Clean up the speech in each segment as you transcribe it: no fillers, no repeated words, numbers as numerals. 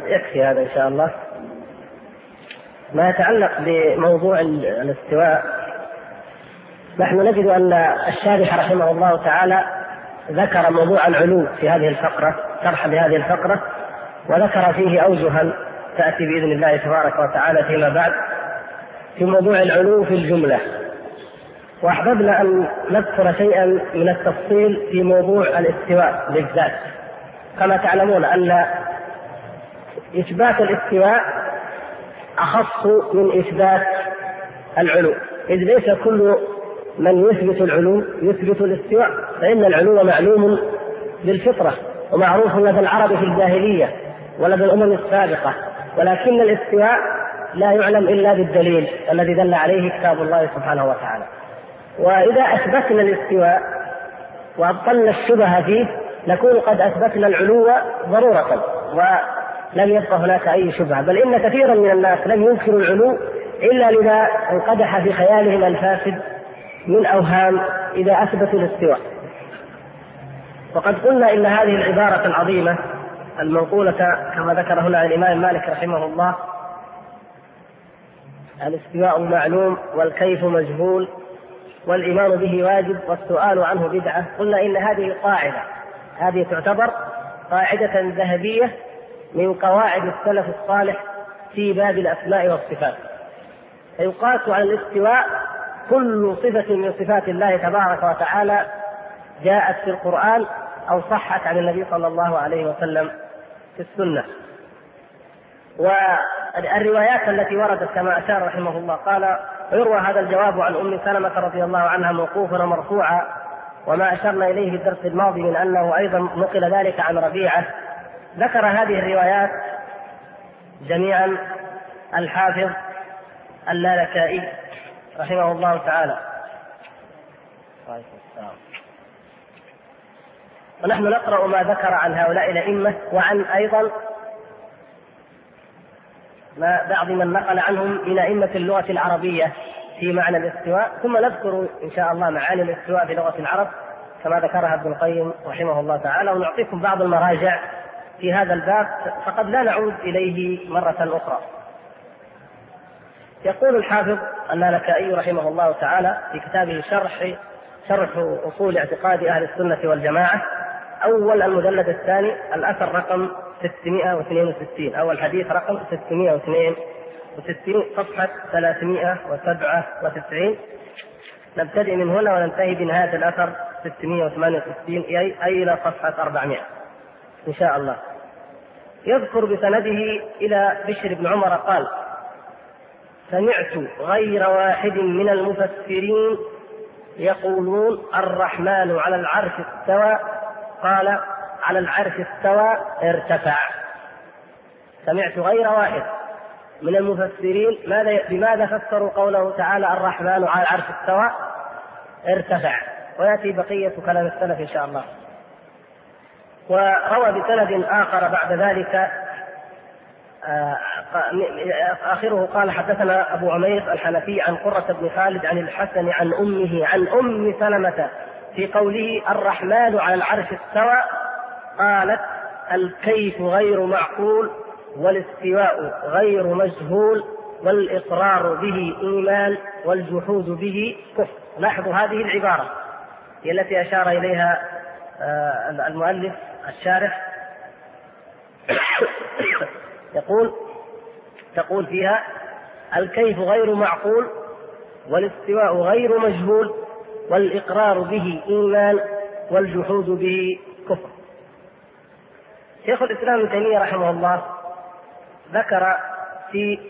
يكفي هذا إن شاء الله. ما يتعلق بموضوع الاستواء، نحن نجد أن الشارح رحمه الله تعالى ذكر موضوع العلو في هذه الفقرة، شرح لهذه الفقرة، وذكر فيه أوجها تأتي بإذن الله تبارك وتعالى فيما بعد في موضوع العلو في الجملة. وأحببنا أن نذكر شيئا من التفصيل في موضوع الاستواء بالذات. كما تعلمون أن إثبات الاستواء أخص من إثبات العلو، إذ ليس كل من يثبت العلو يثبت الاستواء، فإن العلو معلوم بالفطرة ومعروف لدى العرب في الجاهلية ولدى الأمم السابقة، ولكن الاستواء لا يعلم إلا بالدليل الذي دل عليه كتاب الله سبحانه وتعالى. وإذا أثبتنا الاستواء وأبطلنا الشبهة فيه نكون قد أثبتنا العلو ضرورة ولم يبقى هناك أي شبهة، بل إن كثيرا من الناس لم ينكروا العلو إلا لما انقدح في خيالهم الفاسد من أوهام إذا أثبتوا الاستواء. وقد قلنا إن هذه العبارة العظيمة المنقولة كما ذكر هنا الإمام مالك رحمه الله: الاستواء معلوم والكيف مجهول والإيمان به واجب والسؤال عنه بدعة. قلنا إن هذه قاعدة، هذه تعتبر قاعدة ذهبية من قواعد السلف الصالح في باب الأسماء والصفات. فيقاس على الاستواء كل صفة من صفات الله تبارك وتعالى جاءت في القرآن أو صحت عن النبي صلى الله عليه وسلم في السنة. والروايات التي وردت كما أشار رحمه الله قال: يروى هذا الجواب عن أم سلمة رضي الله عنها موقوفا مرفوعا، وما أشرنا إليه في الدرس الماضي من أنه أيضا نقل ذلك عن ربيعة. ذكر هذه الروايات جميعا الحافظ اللالكائي رحمه الله تعالى. ونحن نقرأ ما ذكر عن هؤلاء الأئمة وعن أيضا بعض من نقل عنهم من أئمة اللغة العربية في معنى الاستواء، ثم نذكر إن شاء الله معاني الاستواء في لغة العرب كما ذكرها ابن القيم رحمه الله تعالى، ونعطيكم بعض المراجع في هذا الباب فقد لا نعود إليه مرة أخرى. يقول الحافظ اللالكائي رحمه الله تعالى في كتابه شرح أصول اعتقاد أهل السنة والجماعة، أول المجلد الثاني الأثر رقم 662، أول حديث رقم 662 صفحة 397. نبتدئ من هنا وننتهي بنهاية الأثر 668 أي إلى صفحة 400 إن شاء الله. يذكر بسنده إلى بشر بن عمر قال: سمعت غير واحد من المفسرين يقولون الرحمن على العرش استوى، قال على العرش استوى ارتفع. سمعت غير واحد من المفسرين بماذا فسروا قوله تعالى الرحمن على العرش استوى ارتفع، ويأتي بقية كلام السلف إن شاء الله. وروى بسند آخر بعد ذلك آخره قال: حدثنا أبو عمير الحنفي عن قرة بن خالد عن الحسن عن أمه عن أم سلمة في قوله الرحمن على العرش استوى قالت: الكيف غير معقول والاستواء غير مجهول والإقرار به إيمان والجحود به كفر. لاحظوا هذه العبارة هي التي أشار إليها المؤلف الشارح. تقول فيها: الكيف غير معقول والاستواء غير مجهول والإقرار به إيمان والجحود به كفر. شيخ الإسلام ابن تيمية رحمه الله ذكر في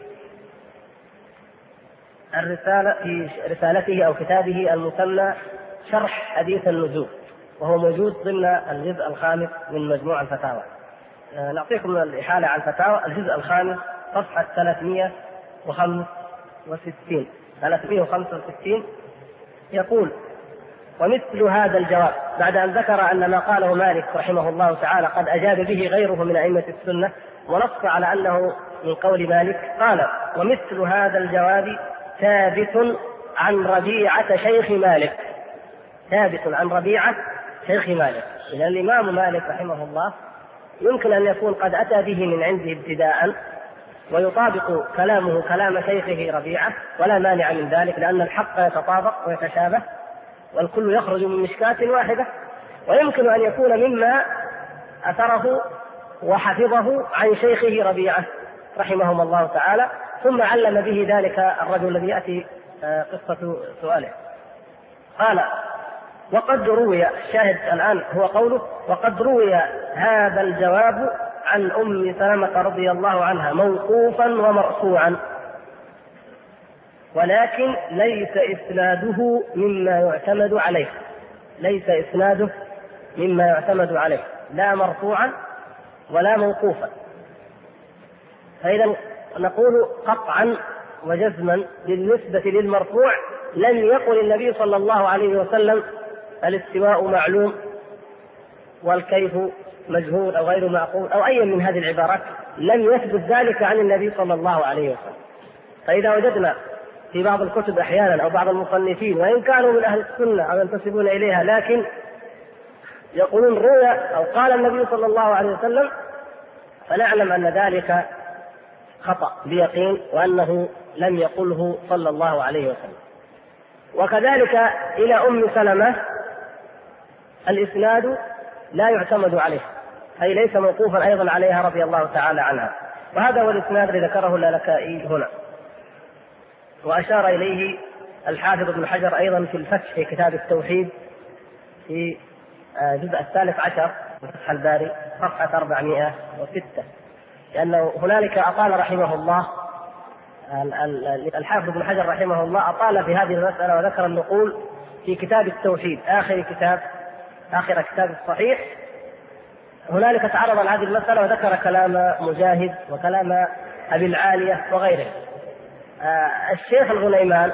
رسالته أو كتابه المسمى شرح حديث النزول، وهو موجود ضمن الجزء الخامس من مجموع الفتاوى. نعطيكم الإحالة على الفتاوى الجزء الخامس صفحة 365. يقول: ومثل هذا الجواب، بعد أن ذكر أن ما قاله مالك رحمه الله تعالى قد أجاب به غيره من أئمة السنة ونص على أنه من قول مالك، قال: ومثل هذا الجواب ثابت عن ربيعة شيخ مالك. ثابت عن ربيعة شيخ مالك. إذن الإمام مالك رحمه الله يمكن أن يكون قد أتى به من عنده ابتداء ويطابق كلامه كلام شيخه ربيعة، ولا مانع من ذلك، لأن الحق يتطابق ويتشابه والكل يخرج من مشكاة واحدة. ويمكن أن يكون مما أثره وحفظه عن شيخه ربيعة رحمهم الله تعالى، ثم علم به ذلك الرجل الذي يأتي قصة سؤاله. قال: وقد روي، الشاهد الآن هو قوله: وقد روي هذا الجواب عن أم سلمة رضي الله عنها موقوفا ومرفوعا، ولكن ليس إسناده مما يعتمد عليه. ليس إسناده مما يعتمد عليه، لا مرفوعا ولا موقوفا. فإذا نقول قطعا وجزما بالنسبة للمرفوع: لم يقل النبي صلى الله عليه وسلم الاستواء معلوم والكيف مجهول أو غير معقول أو أي من هذه العبارات، لم يثبت ذلك عن النبي صلى الله عليه وسلم. فإذا وجدنا في بعض الكتب أحيانا أو بعض المصنفين، وإن كانوا من أهل السنة أو ينتسبون إليها، لكن يقولون روى أو قال النبي صلى الله عليه وسلم، فنعلم أن ذلك خطأ بيقين، وأنه لم يقله صلى الله عليه وسلم. وكذلك إلى أم سلمة الإسناد لا يعتمد عليه، أي ليس موقوفا أيضا عليها رضي الله تعالى عنها. وهذا هو الإسناد الذي ذكره اللالكائي هنا، وأشار إليه الحافظ ابن حجر أيضا في الفتح في كتاب التوحيد في الجزء 13 من فتح الباري صفحة 406، لأنه هنالك أطال رحمه الله الحافظ ابن حجر رحمه الله أطال في هذه المسألة، وذكر النقول في كتاب التوحيد آخر كتاب الصحيح. هنالك تعرض على هذه المسألة وذكر كلام مجاهد وكلام أبي العالية وغيره. الشيخ الغنيمان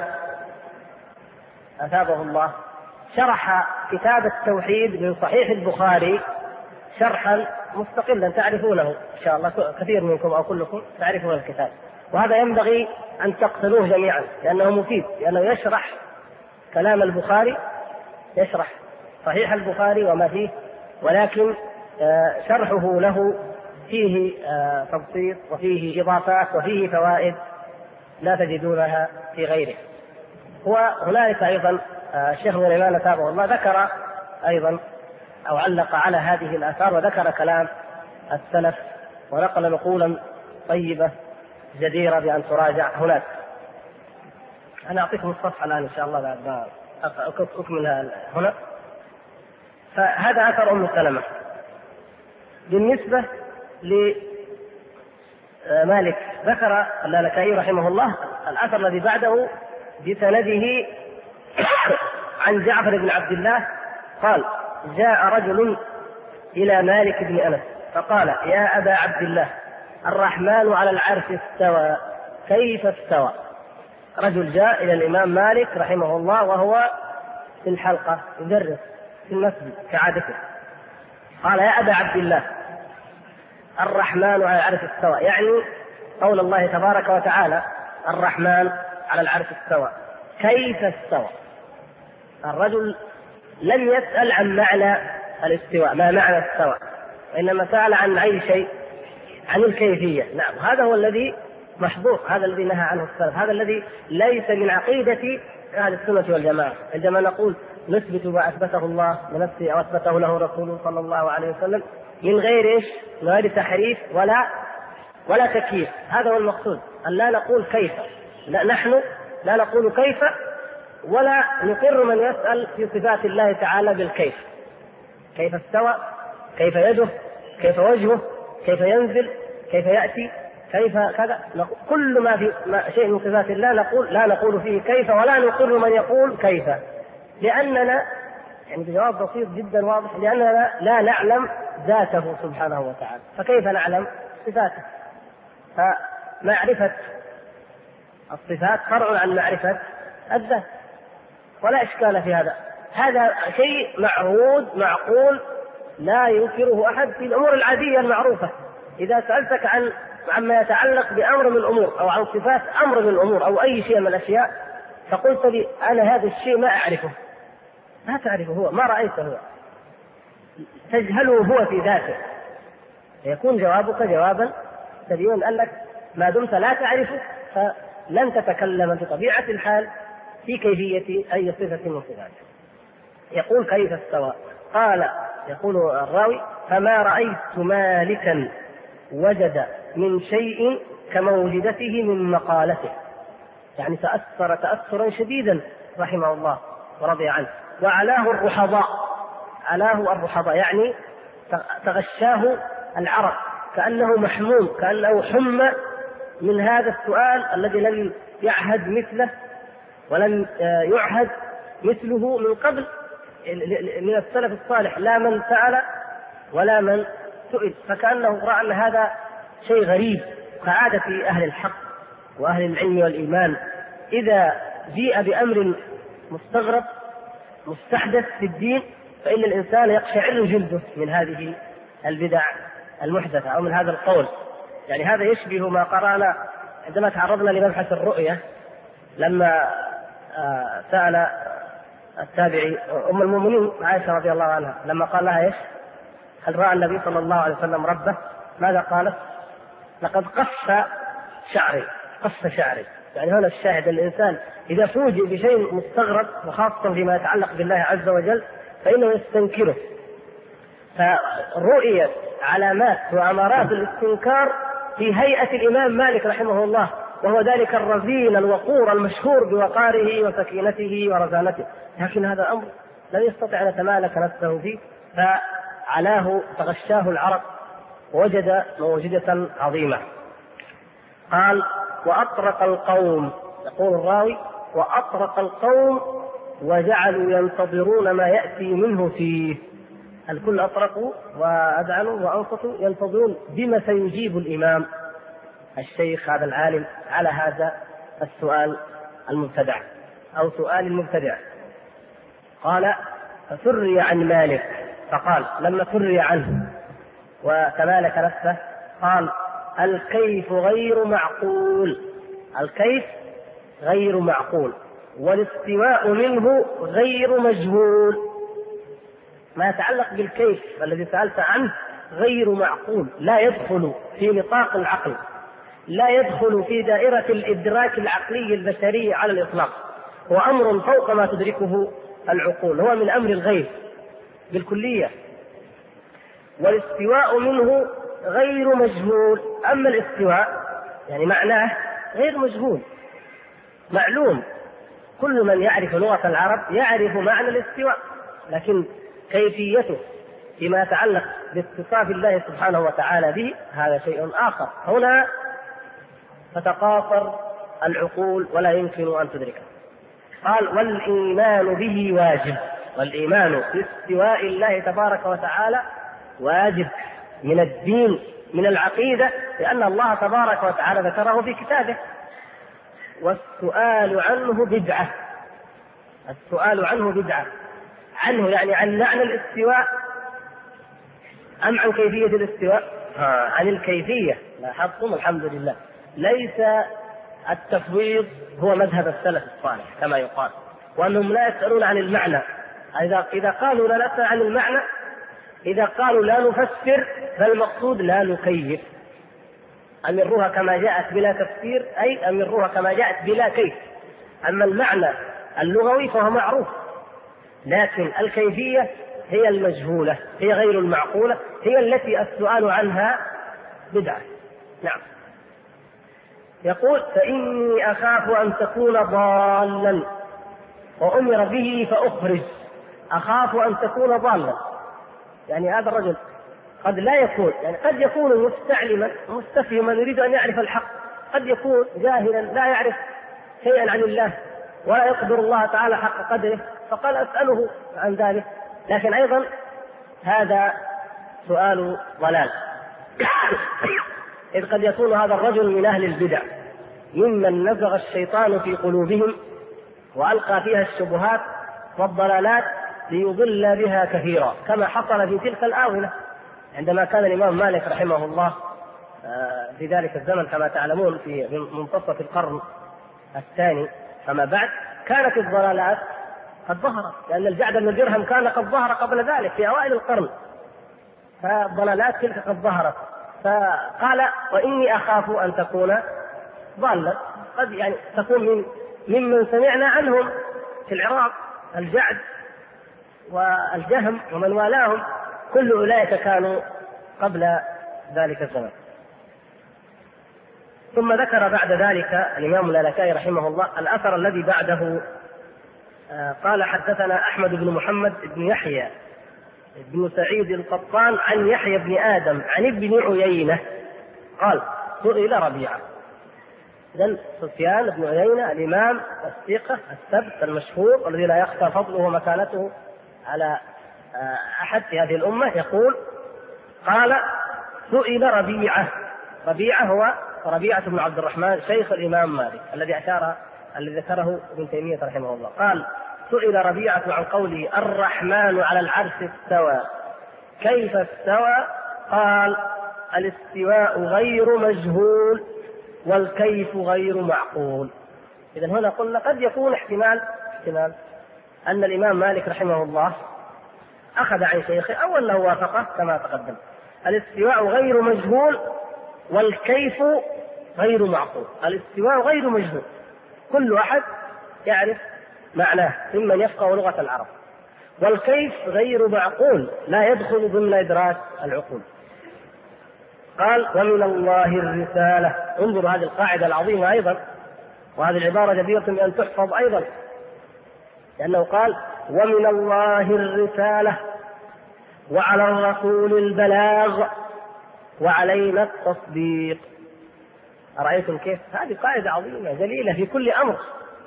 أثابه الله شرح كتاب التوحيد من صحيح البخاري شرحا مستقلا تعرفونه إن شاء الله، كثير منكم أو كلكم تعرفون الكتاب، وهذا ينبغي أن تقتلوه جميعا لأنه مفيد، لأنه يشرح كلام البخاري، يشرح صحيح البخاري وما فيه، ولكن شرحه له فيه تبسيط وفيه إضافات وفيه فوائد لا تجدونها في غيره. وهنالك أيضا الشيخ غنيمان تابعه الله ذكر أيضا أو علق على هذه الآثار وذكر كلام السلف ونقل نقولا طيبة جديرة بأن تراجع هناك. أنا أعطيكم الصفحة الآن إن شاء الله بعد ما أكملها هنا. فهذا أثر أم سلمة. بالنسبة لمالك ذكر اللالكائي رحمه الله الأثر الذي بعده بسنده عن جعفر بن عبد الله قال: جاء رجل إلى مالك بن أنس فقال: يا أبا عبد الله، الرحمن على العرش استوى، كيف استوى؟ رجل جاء إلى الإمام مالك رحمه الله وهو في الحلقة يدرس في المسجد كعادته، قال: يا أبا عبد الله، الرحمن على العرش استوى، يعني قول الله تبارك وتعالى الرحمن على العرش استوى، كيف استوى؟ الرجل لم يسأل عن معنى الاستواء، ما معنى استوى، وإنما سأل عن أي شيء، عن الكيفية. نعم، هذا هو الذي محظور، هذا الذي نهى عنه السلف، هذا الذي ليس من عقيدة أهل السنة والجماعة. عندما نقول نثبت ما أثبته الله لنفسه أو أثبته له رسوله صلى الله عليه وسلم من غير إيش؟ من غير تحريف ولا تكييف، هذا هو المقصود، أن لا نقول كيف، لا، نحن لا نقول كيف ولا نقر من يسأل في صفات الله تعالى بالكيف، كيف استوى، كيف يده، كيف وجهه، كيف ينزل، كيف يأتي، كيف كذا، كل ما في شيء من صفات الله نقول لا نقول فيه كيف، ولا نقر من يقول كيف، لأننا يعني بجواب بسيط جدا واضح، لأننا لا نعلم ذاته سبحانه وتعالى، فكيف نعلم صفاته؟ فمعرفة الصفات فرع عن معرفة الذات، ولا إشكال في هذا، هذا شيء معهود معقول لا ينكره أحد في الأمور العادية المعروفة. إذا سألتك عما يتعلق بأمر من الأمور أو عن صفات أمر من الأمور أو أي شيء من الأشياء، فقلت لي أنا هذا الشيء ما أعرفه، ما تعرفه، هو ما رأيته، هو تجهله هو في ذاته، يكون جوابك جوابا سليما، أنك ما دمت لا تعرفه فلن تتكلم بطبيعة الحال في كيفية أي صفة من صفاته. يقول كيف استوى؟ قال، يقول الراوي: فما رأيت مالكا وجد من شيء كموجدته من مقالته. يعني تأثر تأثرا شديدا رحمه الله ورضي عنه. وعلاه الرحضاء، علاه الرحضاء يعني تغشاه العرق، كأنه محموم، كأنه حمى من هذا السؤال الذي لم يعهد مثله ولم يعهد مثله من قبل من السلف الصالح، لا من سأل ولا من سئل. فكأنه رأى أن هذا شيء غريب، كعادة أهل الحق وأهل العلم والإيمان، إذا جيء بأمر مستغرب مستحدث في الدين فإن الإنسان يقشعر جلده من هذه البدع المحدثة أو من هذا القول. يعني هذا يشبه ما قرأنا عندما تعرضنا لمبحث الرؤية، لما سأل التابعي أم المؤمنين عائشة رضي الله عنها لما قال لها: إيش؟ هل رأى النبي صلى الله عليه وسلم ربه؟ ماذا قالت؟ لقد قص شعري، قص شعري. يعني هنا الشاهد، الإنسان إذا فوجئ بشيء مستغرب وخاصة فيما يتعلق بالله عز وجل فإنه يستنكره. فرؤية علامات وأمارات الاستنكار في هيئة الإمام مالك رحمه الله، وهو ذلك الرزين الوقور المشهور بوقاره وسكينته ورزانته، لكن هذا أمر لن يستطيع أن يتمالك نفسه فيه، فعلاه تغشاه العرق ووجد موجدة عظيمة. قال: وأطرق القوم، يقول الراوي: وأطرق القوم وجعلوا ينتظرون ما يأتي منه فيه. الكل أطرقوا وأذعنوا وأنصتوا ينتظرون بما سيجيب الإمام الشيخ هذا العالم على هذا السؤال المبتدع أو سؤال المبتدع. قال: فسري عن مالك، فقال لما سري عنه وتمالك نفسه قال: الكيف غير معقول، الكيف غير معقول، والاستواء منه غير مجهول. ما يتعلق بالكيف الذي سألت عنه غير معقول، لا يدخل في نطاق العقل، لا يدخل في دائرة الإدراك العقلي البشري على الإطلاق، هو أمر فوق ما تدركه العقول، هو من أمر الغيب بالكلية. والاستواء منه غير مجهول، أما الاستواء يعني معناه غير مجهول، معلوم، كل من يعرف لغة العرب يعرف معنى الاستواء، لكن كيفيته فيما يتعلق باتصاف الله سبحانه وتعالى به هذا شيء آخر. هنا تتقاصر العقول ولا يمكن أن تدركه. قال: والإيمان به واجب، والإيمان باستواء الله تبارك وتعالى واجب من الدين من العقيدة، لأن الله تبارك وتعالى ذكره في كتابه. والسؤال عنه بدعة، السؤال عنه بدعة، عنه يعني عن معنى الاستواء أم عن كيفية الاستواء؟ عن الكيفية. لاحظتم الحمد لله، ليس التفويض هو مذهب السلف الصالح كما يقال، وأنهم لا يسألون عن المعنى. إذا قالوا لا نسأل عن المعنى، إذا قالوا لا نفسر فالمقصود لا نكيف، أمروها كما جاءت بلا تفسير، أي أمروها كما جاءت بلا كيف. أما المعنى اللغوي فهو معروف، لكن الكيفية هي المجهولة، هي غير المعقولة، هي التي السؤال عنها بدعة. نعم. يقول: فإني أخاف أن تكون ضالا وأمر به فأخرج. أخاف أن تكون ضالا، يعني هذا الرجل قد لا يكون، يعني قد يكون مستعلما مستفهما يريد أن يعرف الحق، قد يكون جاهلا لا يعرف شيئا عن الله ولا يقدر الله تعالى حق قدره، فقال أسأله عن ذلك، لكن أيضا هذا سؤال ضلال. إذ قد يكون هذا الرجل من أهل البدع ممن نزغ الشيطان في قلوبهم وألقى فيها الشبهات والضلالات ليضل بها كثيرا، كما حصل في تلك الآونة عندما كان الإمام مالك رحمه الله في ذلك الزمن كما تعلمون في منتصف القرن الثاني فما بعد، كانت الضلالات قد ظهرت، لأن الجعد بن درهم كان قد ظهر قبل ذلك في أوائل القرن، فالضلالات تلك قد ظهرت، فقال وإني أخاف أن تكون ضالا، قد يعني تكون ممن سمعنا عنهم في العراق، الجعد والجهم ومن والاهم، كل أولئك كانوا قبل ذلك الزمان. ثم ذكر بعد ذلك الإمام اللالكائي رحمه الله الأثر الذي بعده، قال حدثنا أحمد بن محمد بن يحيى بن سعيد القطان عن يحيى بن آدم عن ابن عيينة قال سئل ربيعة. إذن سفيان بن عيينة الإمام الثقة الثبت المشهور الذي لا يخفى فضله ومكانته على أحد في هذه الأمة يقول قال سئل ربيعة. ربيعة هو ربيعة بن عبد الرحمن شيخ الإمام مالك الذي ذكره ابن تيمية رحمه الله. قال سئل ربيعة عن قوله الرحمن على العرش استوى كيف استوى؟ قال الاستواء غير مجهول والكيف غير معقول. إذن هنا قلنا قد يكون احتمال أن الإمام مالك رحمه الله أخذ عن شيخه أو أنه وافقه كما تقدم. الاستواء غير مجهول والكيف غير معقول. الاستواء غير مجهول، كل أحد يعرف معناه ممن يفقه لغة العرب. والكيف غير معقول، لا يدخل ضمن إدراك العقول. قال ومن الله الرسالة. انظروا هذه القاعدة العظيمة أيضا، وهذه العبارة جديرة بأن تحفظ أيضا، لأنه قال ومن الله الرسالة وعلى الرسول البلاغ وعلينا التصديق. أرأيتم كيف؟ هذه قاعدة عظيمة جليلة في كل أمر.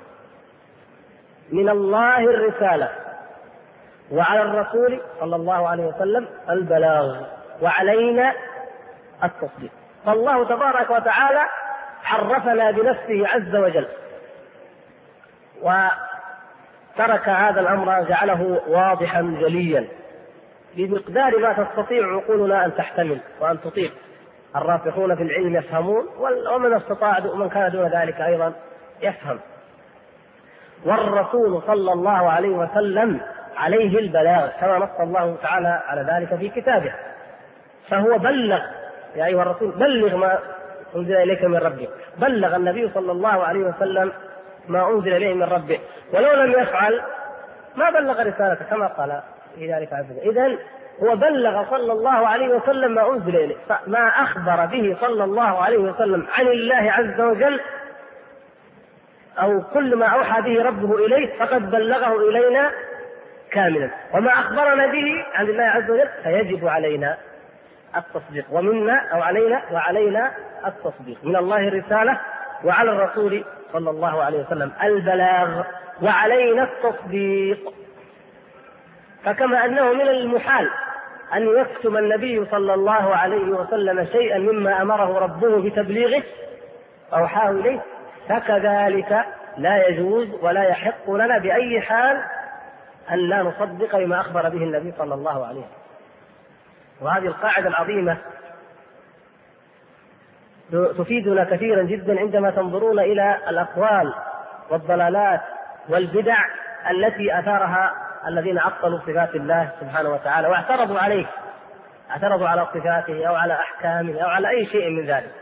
من الله الرسالة وعلى الرسول صلى الله عليه وسلم البلاغ وعلينا التصديق. فالله تبارك وتعالى عرفنا بنفسه عز وجل وترك هذا الأمر جعله واضحا جليا بمقدار ما تستطيع عقولنا أن تحتمل وأن تطيق. الراسخون في العلم يفهمون، ومن استطاع ومن كان دون ذلك أيضا يفهم. والرسول صلى الله عليه وسلم عليه البلاغ كما نص الله تعالى على ذلك في كتابه، فهو بلغ. يا أيها الرسول بلغ ما أنزل إليك من ربك. بلغ النبي صلى الله عليه وسلم ما أنزل إليه من ربه، ولو لم يفعل ما بلغ رسالته كما قال في ذلك عز وجل. إذن هو بلغ صلى الله عليه وسلم ما أنزل إليه، فما أخبر به صلى الله عليه وسلم عن الله عز وجل أو كل ما أوحى به ربه إليه فقد بلغه إلينا كاملا. وما أخبرنا به عن الله عز وجل فيجب علينا التصديق، ومنا أو علينا وعلينا التصديق. من الله الرسالة وعلى الرسول صلى الله عليه وسلم البلاغ وعلينا التصديق. فكما أنه من المحال أن يكتم النبي صلى الله عليه وسلم شيئا مما أمره ربه بتبليغه أوحاه إليه، فكذلك لا يجوز ولا يحق لنا بأي حال أن لا نصدق بما أخبر به النبي صلى الله عليه وسلم. وهذه القاعدة العظيمة تفيدنا كثيرا جدا عندما تنظرون إلى الأقوال والضلالات والبدع التي أثارها الذين عطلوا صفات الله سبحانه وتعالى واعترضوا عليه، اعترضوا على صفاته أو على أحكامه أو على أي شيء من ذلك.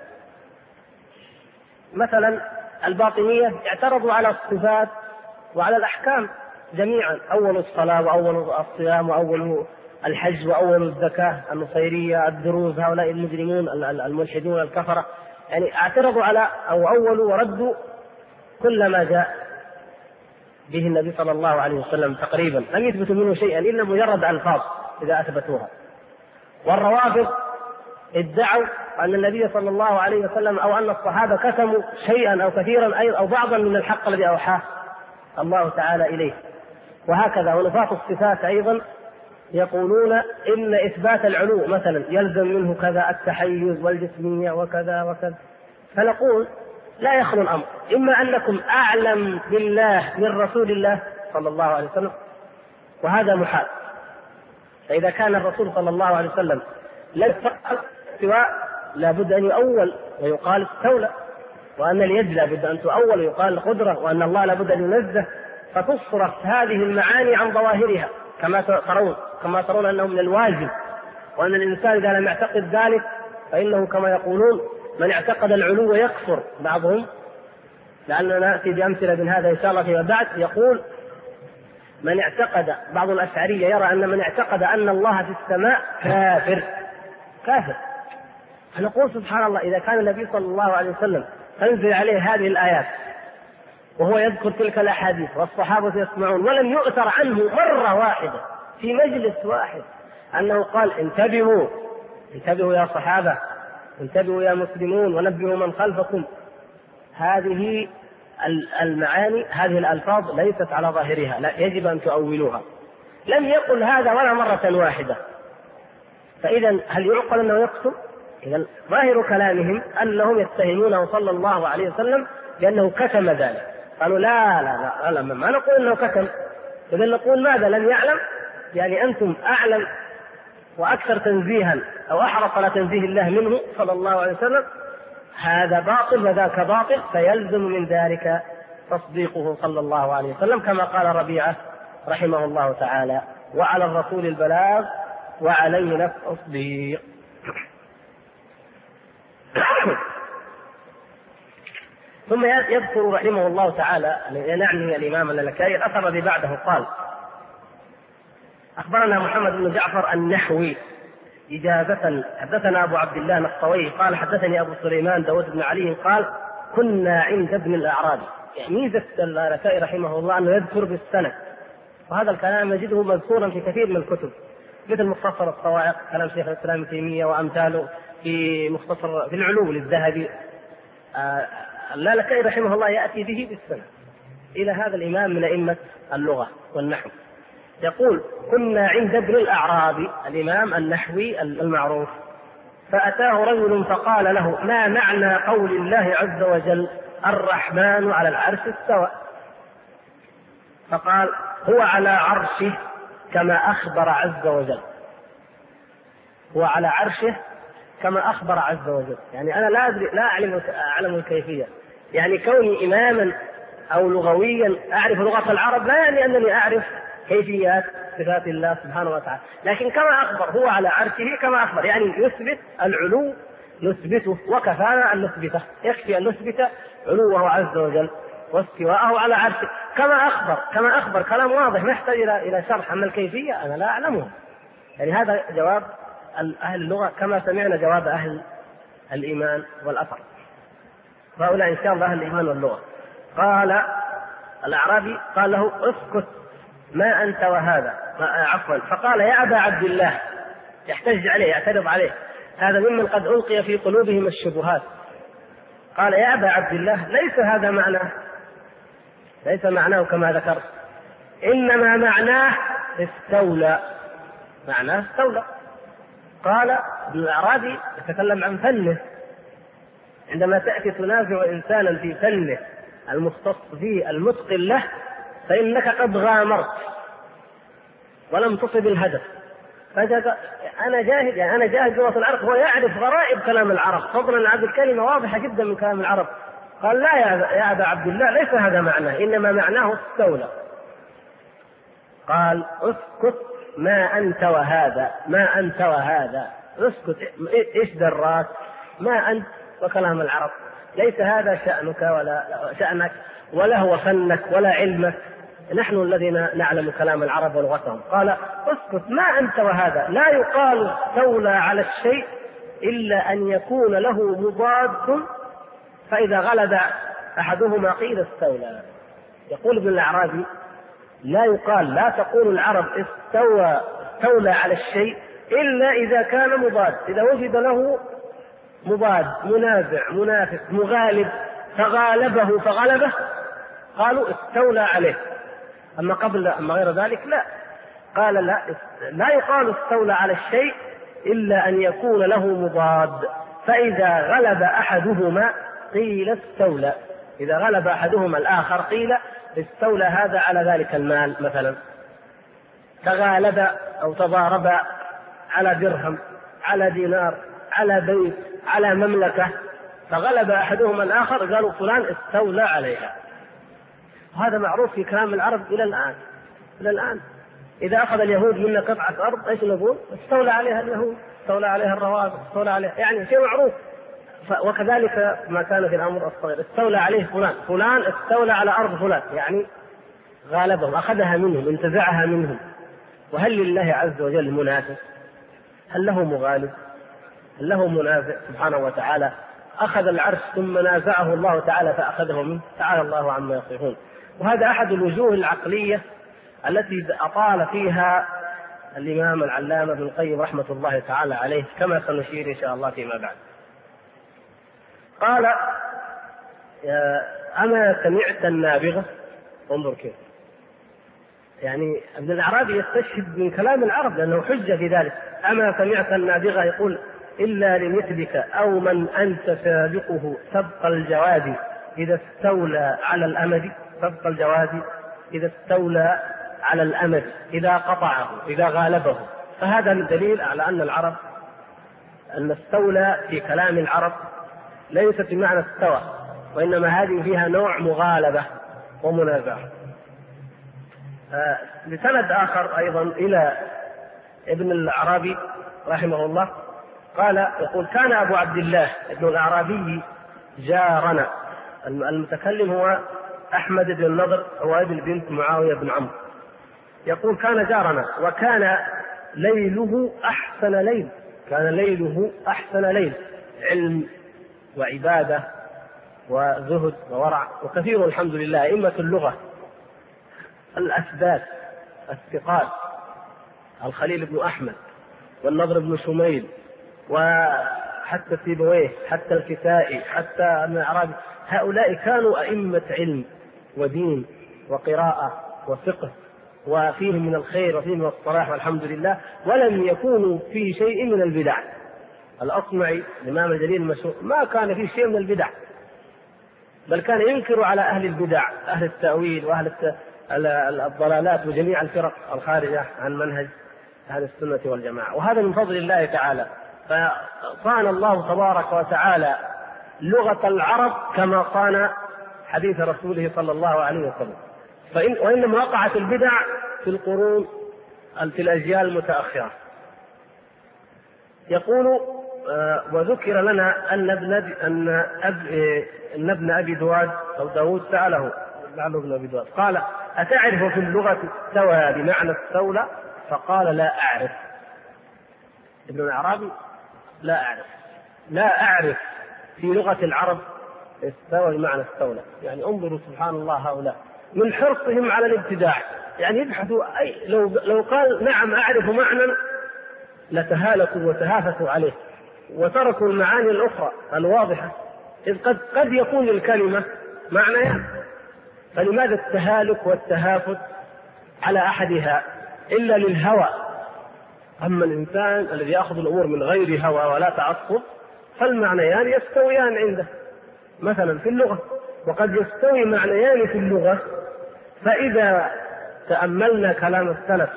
مثلا الباطنية اعترضوا على الصفات وعلى الأحكام جميعا، أول الصلاة وأول الصيام وأول الحج وأول الزكاة، النصيرية، الدروز، هؤلاء المجرمون الملحدون الكفرة، يعني اعترضوا على أو أولوا وردوا كل ما جاء به النبي صلى الله عليه وسلم تقريبا، لم يثبتوا منه شيئا إلا مجرد ألفاظ إذا أثبتوها. والروافض ادعوا أن النبي صلى الله عليه وسلم أو أن الصحابة كتموا شيئا أو كثيرا أو بعضا من الحق الذي أوحاه الله تعالى إليه. وهكذا. ونفاة الصفات أيضا يقولون إن إثبات العلو مثلا يلزم منه كذا التحيز والجسمية وكذا وكذا. فنقول لا يخلو الأمر، إما أنكم أعلم بالله من رسول الله صلى الله عليه وسلم، وهذا محال. فإذا كان الرسول صلى الله عليه وسلم لم يفعل استواء لابد أن يؤول ويقال استولى، وأن اليد لابد أن تؤول ويقال القدرة، وأن الله لابد أن ينزه، فتصرف هذه المعاني عن ظواهرها كما ترون أنه من الواجب، وأن الإنسان إذا لم يعتقد ذلك فإنه كما يقولون من اعتقد العلو يكفر بعضهم، لأننا نأتي بأمثلة من هذا إن شاء الله فيما بعد. يقول من اعتقد، بعض الأشعرية يرى أن من اعتقد أن الله في السماء كافر. فنقول سبحان الله، إذا كان النبي صلى الله عليه وسلم تنزل عليه هذه الآيات وهو يذكر تلك الأحاديث والصحابة يسمعون، ولم يؤثر عنه مرة واحدة في مجلس واحد أنه قال انتبهوا يا صحابة، انتبهوا يا مسلمون، ونبهوا من خلفكم. هذه المعاني، هذه الألفاظ ليست على ظاهرها، لا، يجب أن تؤولوها. لم يقل هذا ولا مرة واحدة. فإذا هل يعقل أنه يقتل؟ إذا ظاهر كلامهم أنهم يتهمونه صلى الله عليه وسلم بأنه كتم ذلك. قالوا لا ما نقول أنه كتم، إذا نقول ماذا؟ لم يعلم؟ يعني أنتم أعلم وأكثر تنزيها أو أحرص على تنزيه الله منه صلى الله عليه وسلم. هذا باطل وذاك باطل، فيلزم من ذلك تصديقه صلى الله عليه وسلم، كما قال ربيعة رحمه الله تعالى: وعلى الرسول البلاغ وعلينا التصديق. ثم يذكر رحمه الله تعالى، يعني الإمام اللالكائي الأثر الذي بعده، قال: أخبرنا محمد بن جعفر النحوي إجازة حدثنا أبو عبد الله النقطوي قال حدثني أبو سليمان داود بن علي قال: كنا عند ابن الأعرابي. يعني ميزة اللالكائي رحمه الله أنه يذكر بالسند، وهذا الكلام نجده مذكورا في كثير من الكتب، مثل مختصر الصواعق كلام شيخ الإسلام ابن تيمية وأمثاله، في مختصر في العلو للذهبي. اللالكائي رحمه الله يأتي به بالسند إلى هذا الإمام من أئمة اللغة والنحو. يقول: كنا عند ابن الأعرابي، الإمام النحوي المعروف، فأتاه رجل فقال له: ما معنى قول الله عز وجل الرحمن على العرش استوى؟ فقال: هو على عرشه كما أخبر عز وجل. هو على عرشه كما أخبر عز وجل. يعني أنا لا أعلم الكيفية، يعني كوني إماما أو لغويا أعرف لغة العرب لا يعني أنني أعرف كيفيات صفات الله سبحانه وتعالى، لكن كما أخبر هو على عرشه كما أخبر، يعني يثبت العلو نثبته، وكفانا أن نثبته، يكفي أن نثبت علوه عز وجل واستواءه على عرشه كما أخبر كلام واضح يحتاج إلى شرح. أما الكيفية أنا لا أعلمه. يعني هذا جواب أهل اللغة كما سمعنا جواب أهل الإيمان والأثر، فهؤلاء إن شاء الله أهل الإيمان واللغة. قال الأعرابي قال له: اسكت ما أنت وهذا، عفوا، فقال: يا أبا عبد الله، يحتج عليه يعترض عليه، هذا ممن قد ألقي في قلوبهم الشبهات. قال: يا أبا عبد الله، ليس هذا معناه، ليس معناه كما ذكرت، إنما معناه استولى، معناه استولى. قال ابن الأعرابي يتكلم عن فنه، عندما تأتي تنازع إنسانا في فنه المختص به المتقن له فإنك قد غامرت ولم تصب الهدف. أنا جاهد، يعني أنا جاهد لغة العرب، هو يعرف غرائب كلام العرب، فضلا عن الكلمة واضحة جدا من كلام العرب. قال: لا يا أبا عبد الله، ليس هذا معناه، إنما معناه استولى. قال: اسكت ما أنت وهذا، ما أنت وهذا، اسكت، إيش دراك؟ ما أنت وكلام العرب، ليس هذا شأنك ولا شأنك، ولا هو فنك ولا علمك، نحن الذين نعلم كلام العرب ولغتهم. قال: اسكت ما أنت وهذا، لا يقال استولى على الشيء إلا أن يكون له مضاد، فإذا غلب أحدهما قيل استولى. يقول ابن الأعرابي: لا يقال، لا تقول العرب استولى على الشيء إلا إذا كان مضاد، إذا وجد له مضاد، منازع، منافس، مغالب، فغالبه فغلبه قالوا استولى عليه. أما غير ذلك لا. قال: لا يقال استولى على الشيء إلا أن يكون له مضاد، فإذا غلب أحدهما قيل استولى، إذا غلب أحدهما الآخر قيل استولى هذا على ذلك المال، مثلا تغالب أو تضارب على درهم، على دينار، على بيت، على مملكة، فغلب أحدهما الآخر قالوا فلان استولى عليها. وهذا معروف في كلام العرب إلى الآن. إذا أخذ اليهود منا قطعة أرض إيش نقول؟ استولى عليها اليهود، استولى عليها الروابط، استولى عليها، يعني شيء معروف. وكذلك ما كان في الأمر الصغير، استولى عليه فلان استولى على أرض فلان، يعني غالبهم، أخذها منهم، انتزعها منهم. وهل لله عز وجل منافس؟ هل له مغالب؟ هل له منافع سبحانه وتعالى؟ أخذ العرش ثم نازعه الله تعالى فأخذه منه، تعالى الله عما يصفون. وهذا أحد الوجوه العقلية التي أطال فيها الإمام العلامة ابن القيم رحمة الله تعالى عليه، كما سنشير إن شاء الله فيما بعد. قال: أما سمعت النابغة؟ انظر كيف، يعني ابن الأعرابي يستشهد من كلام العرب لأنه حجة في ذلك. أما سمعت النابغة يقول: إلا لمثلك أو من أنت سابقه سبق الجواد إذا استولى على الأمد. سبق الجواد إذا استولى على الأمد، إذا قطعه، إذا غالبه. فهذا الدليل على أن العرب، أن استولى في كلام العرب ليست بمعنى استوى، وإنما هذه فيها نوع مغالبة ومنازعة. لسند آخر أيضا إلى ابن الأعرابي رحمه الله قال، يقول: كان أبو عبد الله ابن الأعرابي جارنا. المتكلم هو أحمد بن النضر وابن بنت معاوية بن عمرو. يقول: كان جارنا وكان ليله أحسن ليل. كان ليله أحسن ليل، علم وعبادة وزهد وورع، وكثير الحمد لله أئمة اللغة الأسبات الثقات، الخليل بن أحمد والنضر بن شميل وحتى سيبويه حتى الكسائي حتى ابن الأعرابي، هؤلاء كانوا أئمة علم ودين وقراءة وفقه، وفيهم من الخير وفيهم من الصلاح والحمد لله، ولم يكونوا في شيء من البدع. الأصمعي الإمام الجليل المشهور ما كان في شيء من البدع، بل كان ينكر على أهل البدع، أهل التأويل وأهل الضلالات وجميع الفرق الخارجة عن منهج أهل السنة والجماعة. وهذا من فضل الله تعالى. فصان الله تبارك وتعالى لغة العرب كما صان حديث رسوله صلى الله عليه وسلم. وإنما وقعت البدع في القرون، في الأجيال المتأخرة. يقول: وذكر لنا أن ابن أبي دواد أو داود سأله، لعله ابن أبي دواد، قال: أتعرف في اللغة استوى بمعنى استولى؟ فقال: لا أعرف. ابن الأعرابي: لا أعرف في لغة العرب استوى بمعنى استولى. يعني انظروا سبحان الله، هؤلاء من حرصهم على الابتداع، يعني يبحثوا لو قال نعم أعرف معنى لتهالكوا وتهافتوا عليه وتركوا المعاني الأخرى الواضحة، إذ قد يكون للكلمة معنيان، فلماذا التهالك والتهافت على أحدها إلا للهوى؟ أما الإنسان الذي يأخذ الأمور من غير هوى ولا تعصب فالمعنيان يستويان عنده. مثلا في اللغة، وقد يستوي معنيان في اللغة، فإذا تأملنا كلام السلف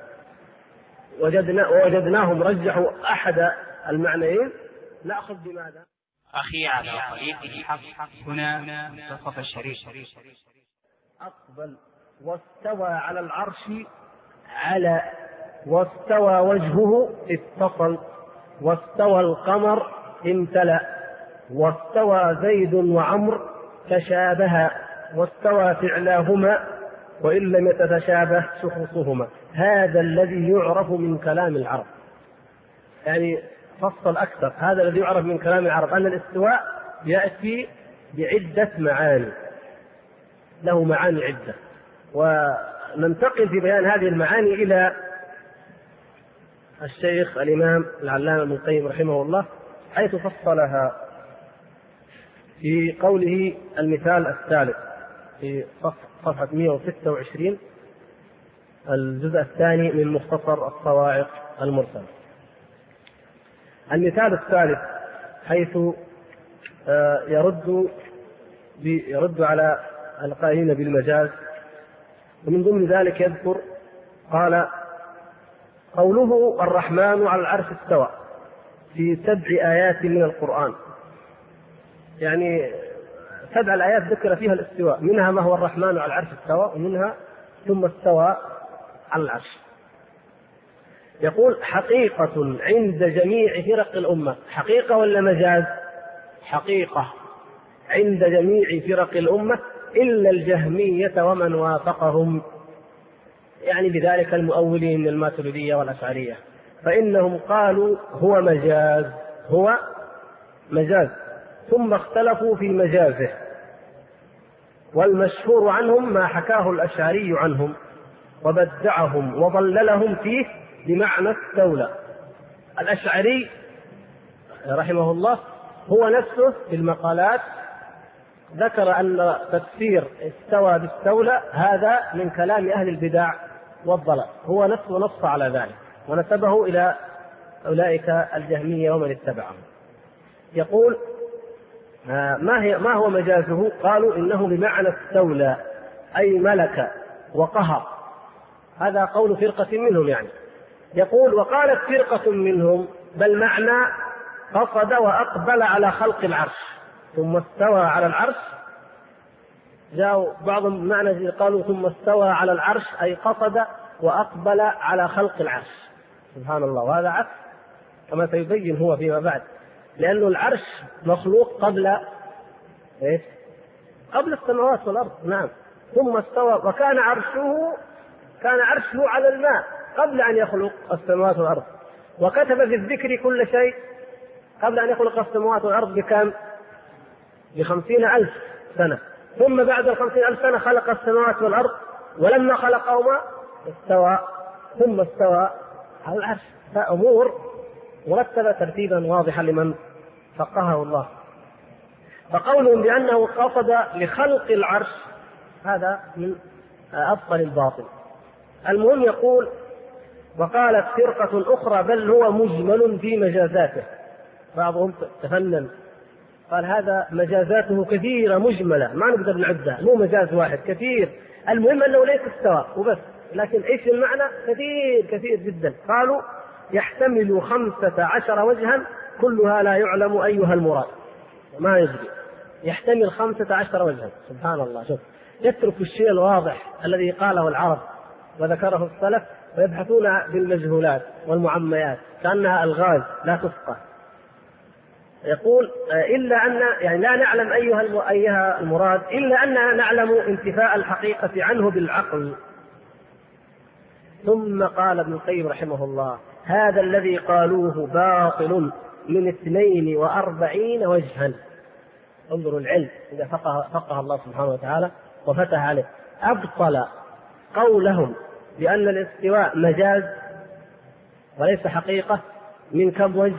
وجدناهم رجحوا أحد المعنيين، نأخذ بماذا؟ أخي على طريق الحق، هنا منتصف الشريف. أقبل واستوى على العرش، على واستوى وجهه اتصل، واستوى القمر امتلأ، واستوى زيد وعمر تشابها، واستوى فعلاهما وإن لم يتشابه شخصهما. هذا الذي يعرف من كلام العرب. يعني فصل أكثر، هذا الذي يعرف من كلام العرب أن الاستواء يأتي بعدة معاني، له معاني عدة، وننتقل في بيان هذه المعاني إلى الشيخ الإمام العلامة ابن القيم رحمه الله، حيث فصلها في قوله: المثال الثالث في صفحة 126 الجزء الثاني من مختصر الصواعق المرسلة. المثال الثالث حيث يرد على القائلين بالمجاز، ومن ضمن ذلك يذكر قال: قوله الرحمن على العرش استوى في 7 آيات من القرآن، يعني 7 الآيات ذكر فيها الاستواء، منها ما هو الرحمن على العرش استوى، ومنها ثم استوى على العرش. يقول حقيقة عند جميع فرق الأمة. حقيقة ولا مجاز؟ حقيقة عند جميع فرق الأمة إلا الجهمية ومن وافقهم، يعني بذلك المؤولين من الماتريدية والأشعرية، فإنهم قالوا هو مجاز، هو مجاز، ثم اختلفوا في مجازه. والمشهور عنهم ما حكاه الأشعري عنهم وبدعهم وضللهم فيه بمعنى استولى. الأشعري رحمه الله هو نفسه في المقالات ذكر أن تفسير استوى باستولى هذا من كلام أهل البدع والضلال، هو نفسه نص على ذلك ونسبه إلى أولئك الجهمية ومن اتبعهم. يقول ما هو مجازه؟ قالوا إنه بمعنى استولى أي ملك وقهر، هذا قول فرقة منهم يعني. يقول وقالت فرقة منهم بل معنى قصد وأقبل على خلق العرش ثم استوى على العرش. جاءوا بعضهم معنى قالوا ثم استوى على العرش أي قصد وأقبل على خلق العرش، سبحان الله، وهذا عكس كما سيبين هو فيما بعد، لأن العرش مخلوق قبل إيش؟ قبل السماوات والأرض. نعم، ثم استوى وكان عرشه على الماء قبل أن يخلق السماوات والأرض، وكتب في الذكر كل شيء قبل أن يخلق السماوات والأرض بكم؟ ب50,000 سنة، ثم بعد 50,000 سنة خلق السماوات والأرض، ولما خلقهما استوى ثم استوى على العرش. فأمور مرتبة ترتيبا واضحا لمن فقهه الله. فقولهم بأنه قصد لخلق العرش هذا من أبطل الباطل. المهم يقول وقالت فرقة أخرى بل هو مجمل في مجازاته. بعضهم تفنن قال هذا مجازاته كثيرة مجملة ما نقدر نعدها، مو مجاز واحد، كثير، المهم أنه ليس استوى وبس، لكن إيش المعنى؟ كثير جدا. قالوا يحتمل 15 وجها كلها لا يعلم أيها المراد، ما يدري، يحتمل 15 وجها، سبحان الله. شوف، يترك الشيء الواضح الذي قاله العرب وذكره السلف ويبحثون بالمجهولات والمعميات كأنها ألغاز لا تفقه. يقول إلا أن يعني لا نعلم أيها المراد إلا أننا نعلم انتفاء الحقيقة عنه بالعقل. ثم قال ابن القيم رحمه الله هذا الذي قالوه باطل من 42 وجها. انظروا العلم إذا فقه الله سبحانه وتعالى وفتح عليه، أبطل قولهم بأن الاستواء مجاز وليس حقيقة من كم وجه؟